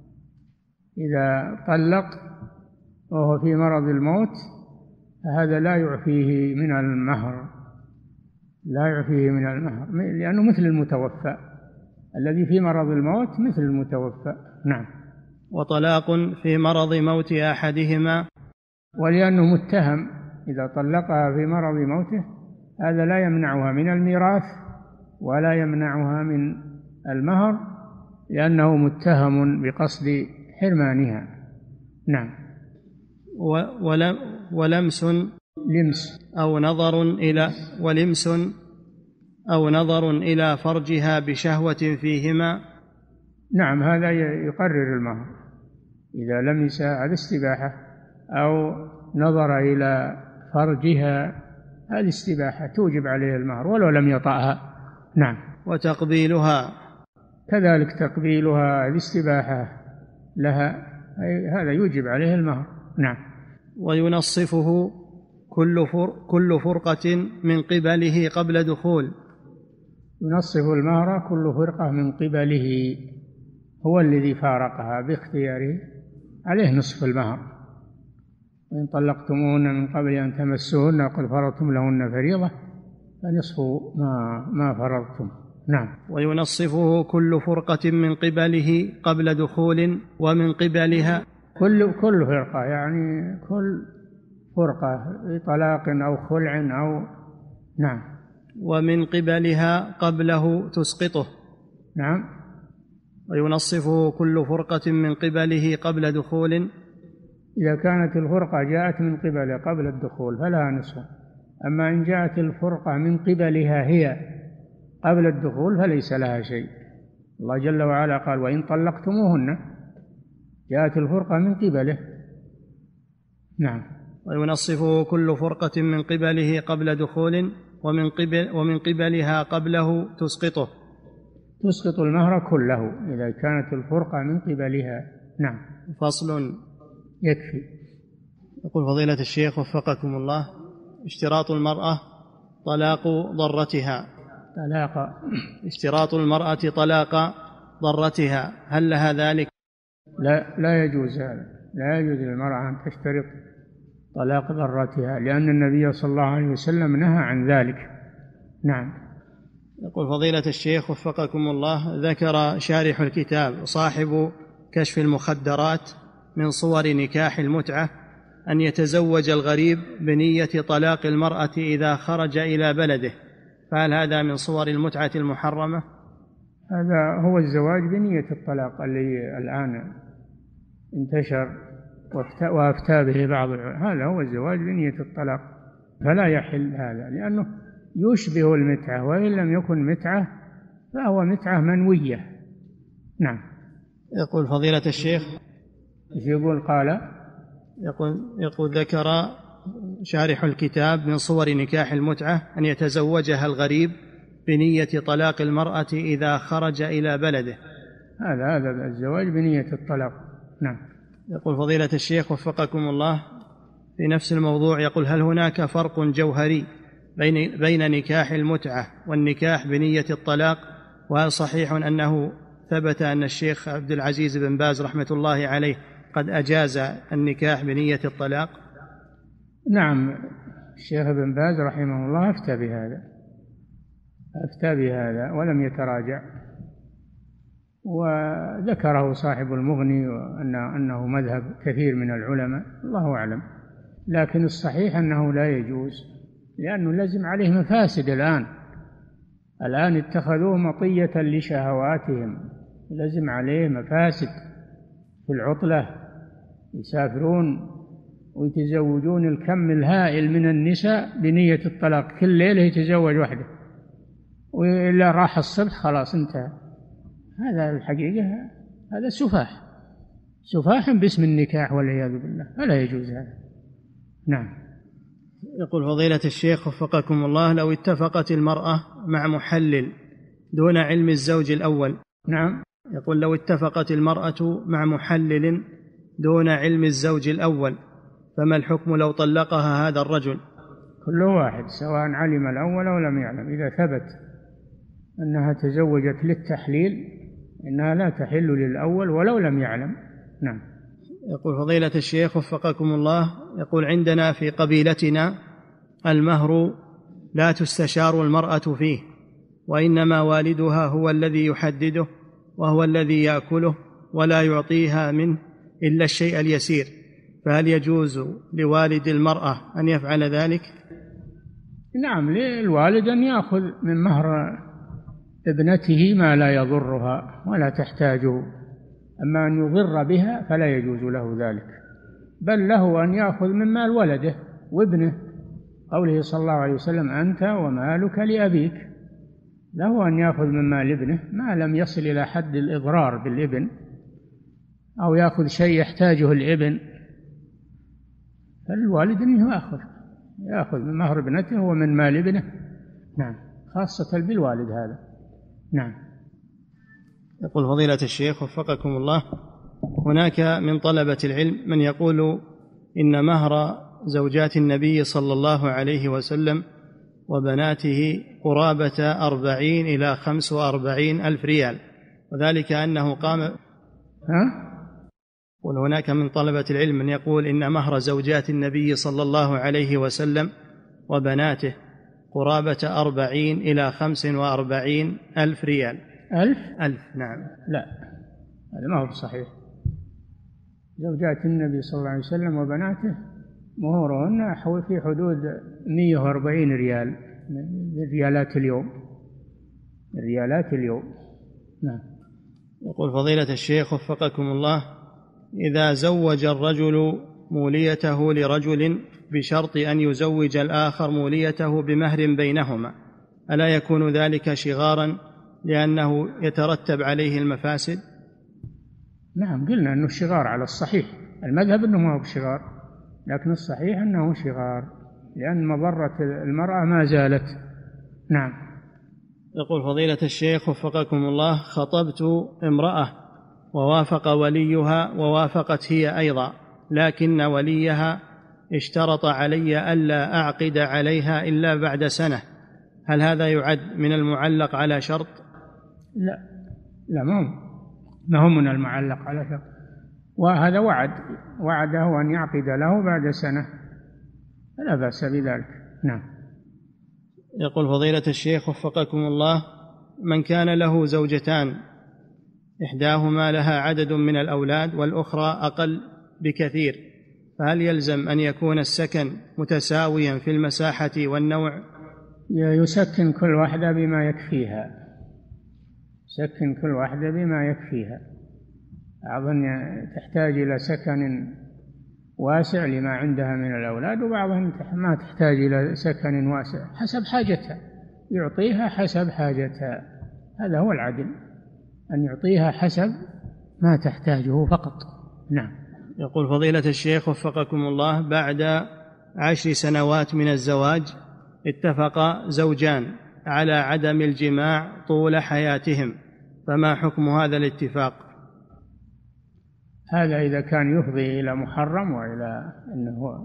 إذا طلق وهو في مرض الموت فهذا لا يعفيه من المهر، لا يعفيه من المهر لأنه مثل المتوفى، الذي في مرض الموت مثل المتوفى. نعم. وطلاق في مرض موت أحدهما. ولأنه متهم، إذا طلقها في مرض موته هذا لا يمنعها من الميراث ولا يمنعها من المهر لأنه متهم بقصد حرمانها. نعم. ولمس لمس أو نظر إلى ولمس أو نظر إلى فرجها بشهوة فيهما. نعم، هذا يقرر المهر. إذا لمس هذا استباحة، أو نظر إلى فرجها هذه استباحة توجب عليه المهر ولو لم يطأها. نعم. وتقبيلها كذلك تقبيلها هذه استباحة لها، هذا يوجب عليه المهر. نعم. وينصفه كل فر كل فرقة من قبله قبل دخول. ينصف المهر كل فرقة من قبله، هو الذي فارقها باختياره، عليه نصف المهر. وإن طلقتموهن من قبل أن تمسوهن وقد فرضتم لهن فريضة فنصف ما ما فرضتم. نعم. وينصفه كل فرقة من قبله قبل دخول ومن قبلها. كل كل فرقة يعني كل فرقة طلاق أو خلع أو. نعم. ومن قبلها قبله تسقطه. نعم. وينصفه كل فرقة من قبله قبل دخول. إذا كانت الفرقة جاءت من قبله قبل الدخول فلها نصف، أما إن جاءت الفرقة من قبلها هي قبل الدخول فليس لها شيء. الله جل وعلا قال: وإن طلقتموهن، جاءت الفرقة من قبله. نعم. وينصفه كل فرقة من قبله قبل دخول ومن قبل ومن قبلها قبله تسقطه. تسقط المهر كله إذا كانت الفرقة من قبلها. نعم. فصل. يكفي. يقول فضيلة الشيخ وفقكم الله: اشتراط المرأة طلاق ضرتها. طلاق اشتراط المرأة طلاق ضرتها، هل لها ذلك؟ لا، لا يجوز هذا. لا يجوز للمرأة أن تشترط طلاق ضرتها، لأن النبي صلى الله عليه وسلم نهى عن ذلك. نعم. يقول فضيلة الشيخ وفقكم الله: ذكر شارح الكتاب صاحب كشف المخدرات من صور نكاح المتعة أن يتزوج الغريب بنية طلاق المرأة إذا خرج إلى بلده، فهل هذا من صور المتعة المحرمة؟ هذا هو الزواج بنية الطلاق اللي الآن انتشر وأفتى به بعض العلماء، هذا هو الزواج بنية الطلاق، فلا يحل هذا، لأنه يشبه المتعة، وإن لم يكن متعة فهو متعة منوية. نعم. يقول فضيلة الشيخ: يقول قال يقول, يقول ذكر شارح الكتاب من صور نكاح المتعة أن يتزوجها الغريب بنية طلاق المرأة إذا خرج إلى بلده. هذا هذا الزواج بنية الطلاق. نعم. يقول فضيلة الشيخ وفقكم الله في نفس الموضوع، يقول: هل هناك فرق جوهري بين بين نكاح المتعة والنكاح بنية الطلاق؟ وهل صحيح أنه ثبت أن الشيخ عبد العزيز بن باز رحمة الله عليه قد أجاز النكاح بنية الطلاق؟ نعم، الشيخ بن باز رحمه الله أفتى بهذا أفتى بهذا ولم يتراجع، وذكره صاحب المغني وأن أنه مذهب كثير من العلماء، الله أعلم. لكن الصحيح أنه لا يجوز، لأنه لازم عليه مفاسد. الآن الآن اتخذوه مطية لشهواتهم، لازم عليه مفاسد في العطلة، يسافرون ويتزوجون الكم الهائل من النساء بنية الطلاق، كل ليلة يتزوج واحدة، وإلا راح الصبح خلاص انتهى. هذا الحقيقة هذا سفاح سفاح باسم النكاح والعياذ بالله، فلا يجوز هذا. نعم. يقول فضيلة الشيخ وفقكم الله: لو اتفقت المرأة مع محلل دون علم الزوج الأول. نعم. يقول: لو اتفقت المرأة مع محلل دون علم الزوج الأول فما الحكم لو طلقها هذا الرجل؟ كل واحد سواء علم الأول أو لم يعلم، إذا ثبت أنها تزوجت للتحليل إنها لا تحل للأول ولو لم يعلم. نعم. يقول فضيلة الشيخ وفقكم الله: يقول: عندنا في قبيلتنا المهر لا تستشار المرأة فيه، وإنما والدها هو الذي يحدده وهو الذي يأكله ولا يعطيها منه إلا الشيء اليسير، فهل يجوز لوالد المرأة أن يفعل ذلك؟ نعم، للوالد أن يأخذ من مهر ابنته ما لا يضرها ولا تحتاجه، أما أن يضر بها فلا يجوز له ذلك، بل له أن يأخذ من مال ولده وابنه قوله صلى الله عليه وسلم أنت ومالك لأبيك، له أن يأخذ من مال ابنه ما لم يصل إلى حد الإضرار بالابن، أو يأخذ شيء يحتاجه الابن، فالوالد أنه يأخذ يأخذ من مهر ابنته ومن مال ابنه. نعم، خاصة بالوالد هذا. نعم. يقول فضيلة الشيخ وفقكم الله، هناك من طلبة العلم من يقول إن مهر زوجات النبي صلى الله عليه وسلم وبناته قرابة أربعين إلى خمس وأربعين ألف ريال، وذلك أنه قام ها؟ وهناك من طلبة العلم من يقول إن مهر زوجات النبي صلى الله عليه وسلم وبناته قرابة أربعين إلى خمس وأربعين ألف ريال. ألف؟ ألف، نعم. لا، هذا ما هو صحيح. زوجات النبي صلى الله عليه وسلم وبناته مهورهن في حدود مئة وأربعين ريال، ريالات اليوم، ريالات اليوم. نعم. يقول فضيلة الشيخ وفقكم الله، إذا زوج الرجل موليته لرجل بشرط أن يزوج الآخر موليته بمهر بينهما، ألا يكون ذلك شغارا لأنه يترتب عليه المفاسد؟ نعم، قلنا أنه شغار على الصحيح، المذهب أنه ما هو شغار، لكن الصحيح أنه شغار لأن مضرة المرأة ما زالت. نعم. يقول فضيلة الشيخ وفقكم الله، خطبت امرأة ووافق وليها ووافقت هي أيضا، لكن وليها اشترط علي ألا أعقد عليها إلا بعد سنة، هل هذا يعد من المعلق على شرط؟ لا لا، ما هو ما هو من المعلق على شرط، وهذا وعد وعده أن يعقد له بعد سنة، لا بأس بذلك. نعم. يقول فضيلة الشيخ وفقكم الله، من كان له زوجتان إحداهما لها عدد من الأولاد والأخرى أقل بكثير، فهل يلزم أن يكون السكن متساويا في المساحة والنوع؟ يسكن كل واحدة بما يكفيها، سكن كل واحدة بما يكفيها. أظن تحتاج إلى سكن واسع لما عندها من الأولاد، وبعضها ما تحتاج إلى سكن واسع، حسب حاجتها، يعطيها حسب حاجتها، هذا هو العدل، أن يعطيها حسب ما تحتاجه فقط. نعم. يقول فضيلة الشيخ وفقكم الله، بعد عشر سنوات من الزواج اتفق زوجان على عدم الجماع طول حياتهم، فما حكم هذا الاتفاق؟ هذا إذا كان يفضي إلى محرم وإلى أنه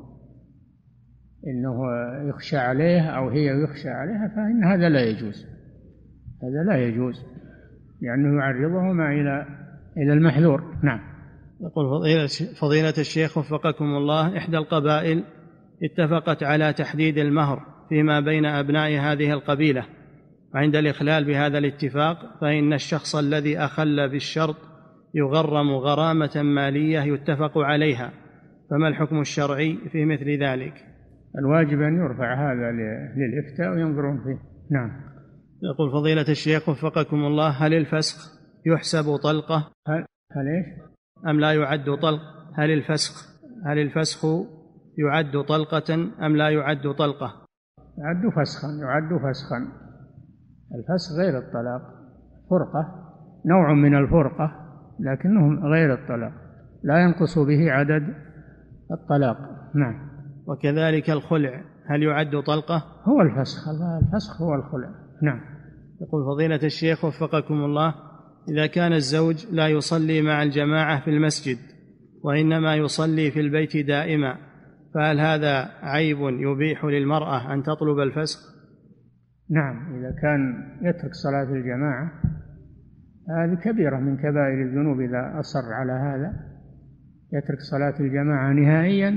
إنه يخشى عليه أو هي يخشى عليها، فإن هذا لا يجوز، هذا لا يجوز، لأنه يعرضهما إلى إلى المحذور. نعم. يقول فضيلة الشيخ وفقكم الله، إحدى القبائل اتفقت على تحديد المهر فيما بين أبناء هذه القبيلة، وعند الإخلال بهذا الاتفاق فإن الشخص الذي أخل بالشرط يغرم غرامة مالية يتفق عليها، فما الحكم الشرعي في مثل ذلك؟ الواجب أن يرفع هذا للإفتاء وينظرون فيه. نعم. يقول فضيلة الشيخ وفقكم الله، هل الفسخ يحسب طلقة هل, هل إيش؟ أم لا يعد طلق؟ هل الفسخ هل الفسخ يعد طلقة أم لا يعد طلقة؟ يعد فسخا، يعد فسخا. الفسخ غير الطلاق، فرقة، نوع من الفرقة، لكنه غير الطلاق، لا ينقص به عدد الطلاق. نعم. وكذلك الخلع، هل يعد طلقة؟ هو الفسخ، الفسخ هو الخلع. نعم. يقول فضيلة الشيخ وفقكم الله، إذا كان الزوج لا يصلي مع الجماعة في المسجد وإنما يصلي في البيت دائما، فهل هذا عيب يبيح للمرأة أن تطلب الفسخ؟ نعم، إذا كان يترك صلاة الجماعة هذه كبيرة من كبائر الذنوب، إذا أصر على هذا يترك صلاة الجماعة نهائيا،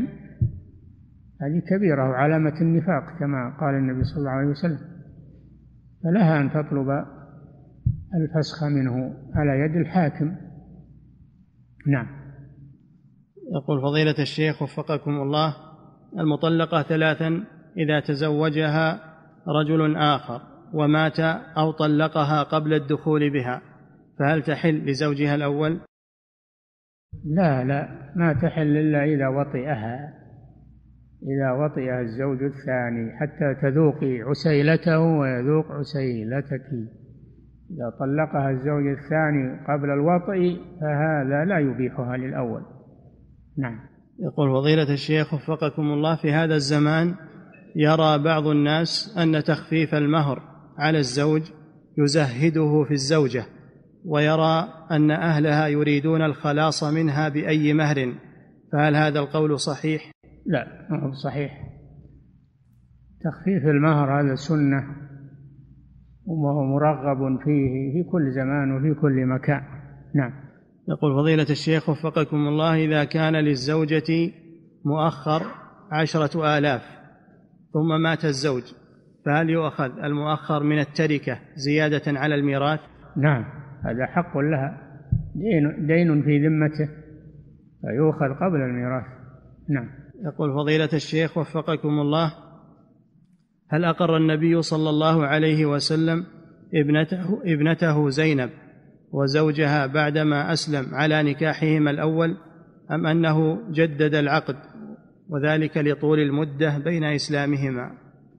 هذه كبيرة وعلامة النفاق كما قال النبي صلى الله عليه وسلم، فلها أن تطلب الفسخ منه على يد الحاكم. نعم. يقول فضيلة الشيخ وفقكم الله، المطلقة ثلاثا إذا تزوجها رجل آخر ومات أو طلقها قبل الدخول بها، فهل تحل لزوجها الأول؟ لا لا، ما تحل إلا إذا وطئها، إذا وطئها الزوج الثاني حتى تذوقي عسيلته ويذوق عسيلتك. إذا طلقها الزوج الثاني قبل الوطئ فهذا لا يبيحها للأول. نعم. يقول فضيلة الشيخ وفقكم الله، في هذا الزمان يرى بعض الناس أن تخفيف المهر على الزوج يزهده في الزوجة، ويرى أن أهلها يريدون الخلاص منها بأي مهر، فهل هذا القول صحيح؟ لا، ما هو صحيح. تخفيف المهر هذا سنة وهو مرغب فيه في كل زمان وفي كل مكان. نعم. يقول فضيلة الشيخ وفقكم الله، إذا كان للزوجة مؤخر عشرة آلاف ثم مات الزوج، فهل يؤخذ المؤخر من التركة زيادة على الميراث؟ نعم، هذا حق لها، دين, دين في ذمته فيؤخذ قبل الميراث. نعم. يقول فضيلة الشيخ وفقكم الله، هل أقر النبي صلى الله عليه وسلم ابنته, ابنته زينب وزوجها بعدما أسلم على نكاحهما الأول، أم أنه جدد العقد وذلك لطول المدة بين إسلامهما؟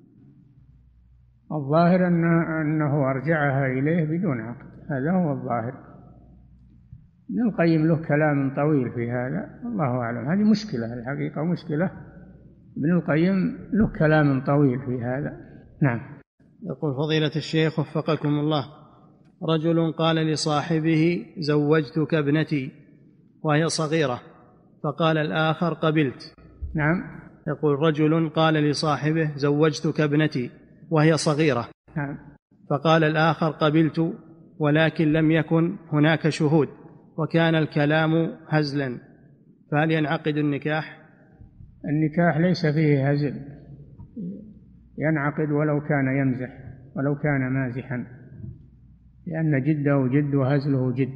الظاهر أنه أرجعها إليه بدون عقد، هذا هو الظاهر. ابن القيم له كلام طويل في هذا، الله أعلم. هذه مشكلة، الحقيقة مشكلة. ابن القيم له كلام طويل في هذا. نعم. يقول فضيلة الشيخ وفقكم الله، رجل قال لصاحبه زوجتك ابنتي وهي صغيرة، فقال الآخر قبلت. نعم. يقول رجل قال لصاحبه زوجتك ابنتي وهي صغيرة، نعم، فقال الآخر قبلت، ولكن لم يكن هناك شهود وكان الكلام هزلا، فهل ينعقد النكاح؟ النكاح ليس فيه هزل، ينعقد ولو كان يمزح ولو كان مازحا، لأن جده جد وهزله جد.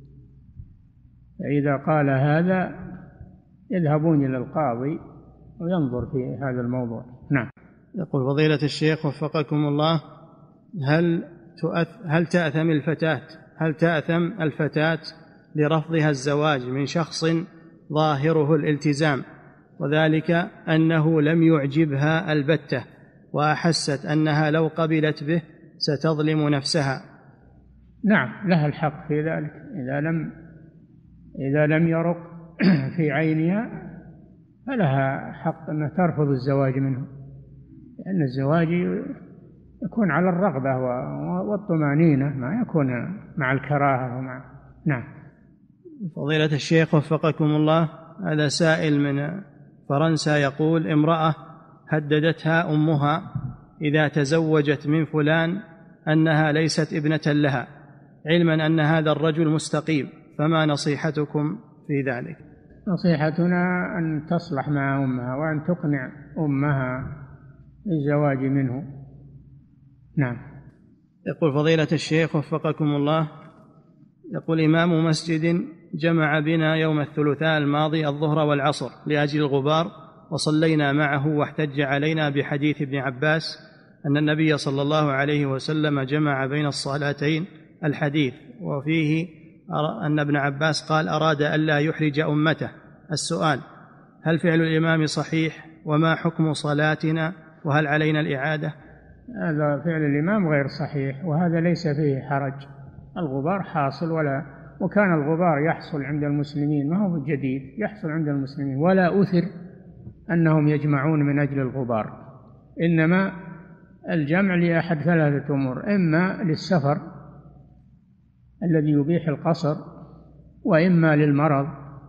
فإذا قال هذا يذهبون إلى القاضي وينظر في هذا الموضوع. نعم. يقول فضيلة الشيخ وفقكم الله، هل هل تأثم الفتاة هل تأثم الفتاة لرفضها الزواج من شخص ظاهره الالتزام، وذلك أنه لم يعجبها البتة، وأحست أنها لو قبلت به ستظلم نفسها؟ نعم، لها الحق في ذلك. إذا لم إذا لم يرق في عينها فلها حق أن ترفض الزواج منه، لأن الزواج يكون على الرغبة والطمأنينة، ما يكون مع الكراهة ومع. نعم. فضيلة الشيخ وفقكم الله، هذا سائل من فرنسا يقول امرأة هددتها أمها إذا تزوجت من فلان أنها ليست ابنة لها، علما أن هذا الرجل مستقيم، فما نصيحتكم في ذلك؟ نصيحتنا أن تصلح مع أمها وأن تقنع أمها بالزواج منه. نعم. يقول فضيلة الشيخ وفقكم الله، يقول إمام مسجد جمع بنا يوم الثلاثاء الماضي الظهر والعصر لأجل الغبار، وصلينا معه، واحتج علينا بحديث ابن عباس أن النبي صلى الله عليه وسلم جمع بين الصلاتين الحديث، وفيه أن ابن عباس قال أراد ألا يحرج أمته. السؤال: هل فعل الإمام صحيح؟ وما حكم صلاتنا؟ وهل علينا الإعادة؟ هذا فعل الإمام غير صحيح، وهذا ليس فيه حرج. الغبار حاصل، ولا وكان الغبار يحصل عند المسلمين، ما هو جديد، يحصل عند المسلمين، ولا أثر أنهم يجمعون من أجل الغبار. إنما الجمع لأحد ثلاثة أمور: إما للسفر الذي يبيح القصر، وإما للمرض،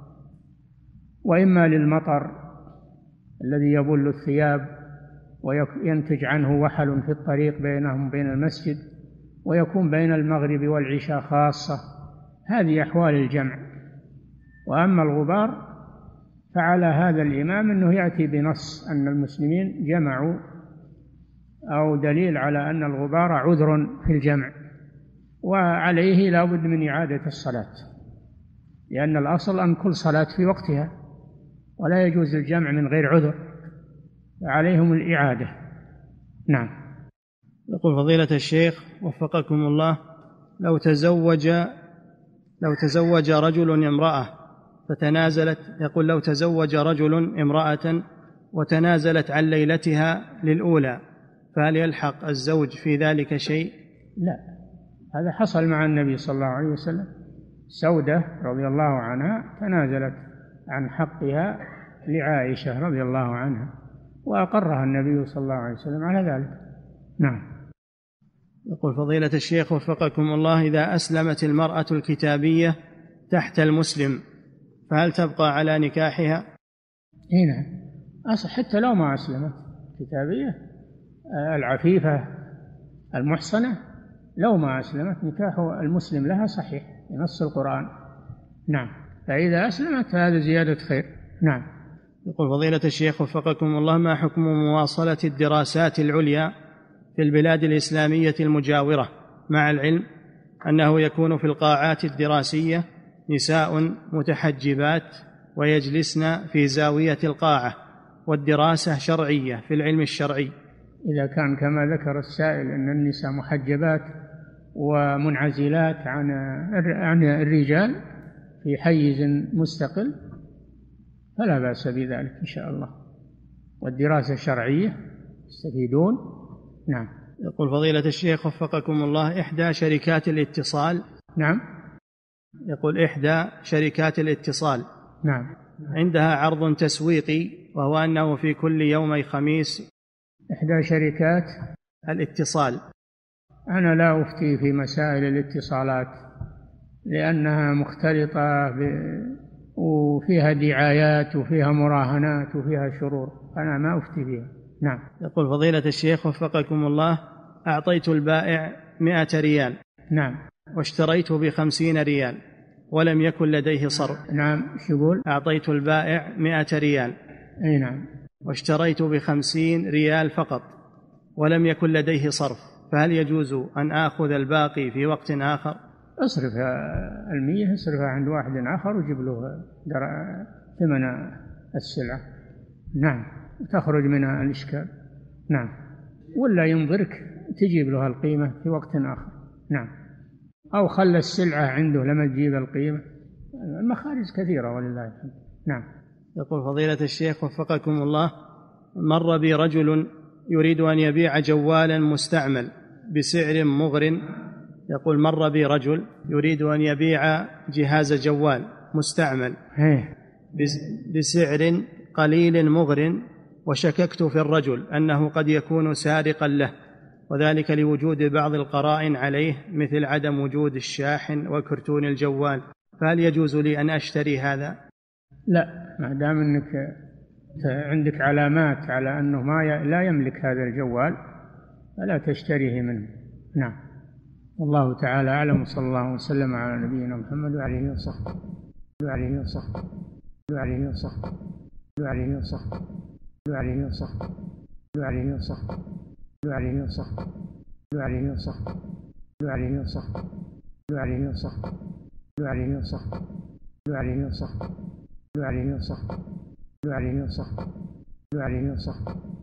وإما للمطر الذي يبل الثياب وينتج عنه وحل في الطريق بينهم بين المسجد، ويكون بين المغرب والعشاء خاصة. هذه أحوال الجمع. وأما الغبار فعلى هذا الإمام أنه يأتي بنص أن المسلمين جمعوا، أو دليل على أن الغبار عذر في الجمع، وعليه لا بد من إعادة الصلاة، لأن الأصل أن كل صلاة في وقتها، ولا يجوز الجمع من غير عذر، فعليهم الإعادة. نعم. يقول فضيلة الشيخ وفقكم الله، لو تزوج لو تزوج رجل امرأة فتنازلت يقول لو تزوج رجل امرأة وتنازلت عن ليلتها للأولى، فهل يلحق الزوج في ذلك شيء؟ لا، هذا حصل مع النبي صلى الله عليه وسلم. سودة رضي الله عنها تنازلت عن حقها لعائشة رضي الله عنها، وأقرها النبي صلى الله عليه وسلم على ذلك. نعم. يقول فضيلة الشيخ وفقكم الله: إذا أسلمت المرأة الكتابية تحت المسلم فهل تبقى على نكاحها؟ هنا حتى لو ما أسلمت كتابية، العفيفة المحصنة لو ما أسلمت نكاح المسلم لها صحيح بنص القرآن. نعم، فإذا أسلمت فهذا زيادة خير. نعم. يقول فضيلة الشيخ وفقكم الله: ما حكم مواصلة الدراسات العليا في البلاد الإسلامية المجاورة، مع العلم أنه يكون في القاعات الدراسية نساء متحجبات ويجلسن في زاوية القاعة، والدراسة شرعية في العلم الشرعي؟ إذا كان كما ذكر السائل أن النساء محجبات ومنعزلات عن عن الرجال في حيز مستقل فلا بأس بذلك إن شاء الله، والدراسة شرعية يستفيدون. نعم. يقول فضيلة الشيخ وفقكم الله: إحدى شركات الاتصال نعم يقول إحدى شركات الاتصال نعم عندها عرض تسويقي، وهو أنه في كل يومي خميس. إحدى شركات الاتصال. أنا لا أفتي في مسائل الاتصالات لأنها مختلطة ب... وفيها دعايات وفيها مراهنات وفيها شرور، أنا ما أفتي فيها. نعم. يقول فضيلة الشيخ وفقكم الله: أعطيت البائع مئة ريال نعم واشتريت بخمسين ريال ولم يكن لديه صرف. نعم. شو يقول؟ أعطيت البائع مئة ريال أي نعم واشتريت بخمسين ريال فقط ولم يكن لديه صرف، فهل يجوز أن آخذ الباقي في وقت آخر؟ اصرف المية، اصرفها عند واحد آخر وجيب له ثمن السلعة. نعم، تخرج منها الإشكال. نعم. ولا ينظرك تجيب له القيمة في وقت آخر. نعم. أو خلى السلعة عنده لما تجيب القيمة. المخارج كثيرة ولله الحمد. نعم. يقول فضيلة الشيخ وفقكم الله: مر بي رجل يريد أن يبيع جوالا مستعمل بسعر مغر. يقول مر بي رجل يريد أن يبيع جهاز جوال مستعمل بسعر قليل مغر، وشككت في الرجل أنه قد يكون سارقا له، وذلك لوجود بعض القرائن عليه مثل عدم وجود الشاحن وكرتون الجوال، فهل يجوز لي أن أشتري هذا؟ لا، ما دام أنك عندك علامات على أنه ما ي... لا يملك هذا الجوال فلا تشتريه منه. نعم. والله تعالى أعلم، وصلى الله وسلم على نبينا محمد وعلى آله وصحبه وعلى وصحبه وعلى وصحبه وعلى وصحبه وعلى وصحبه وعلى وصحبه وعلى وصحبه وعلى وصحبه وعلى وصحبه وعلى وصحبه وعلى وصحبه وعلى وصحبه وعلى وصحبه وعلى وصحبه وعلى وصحبه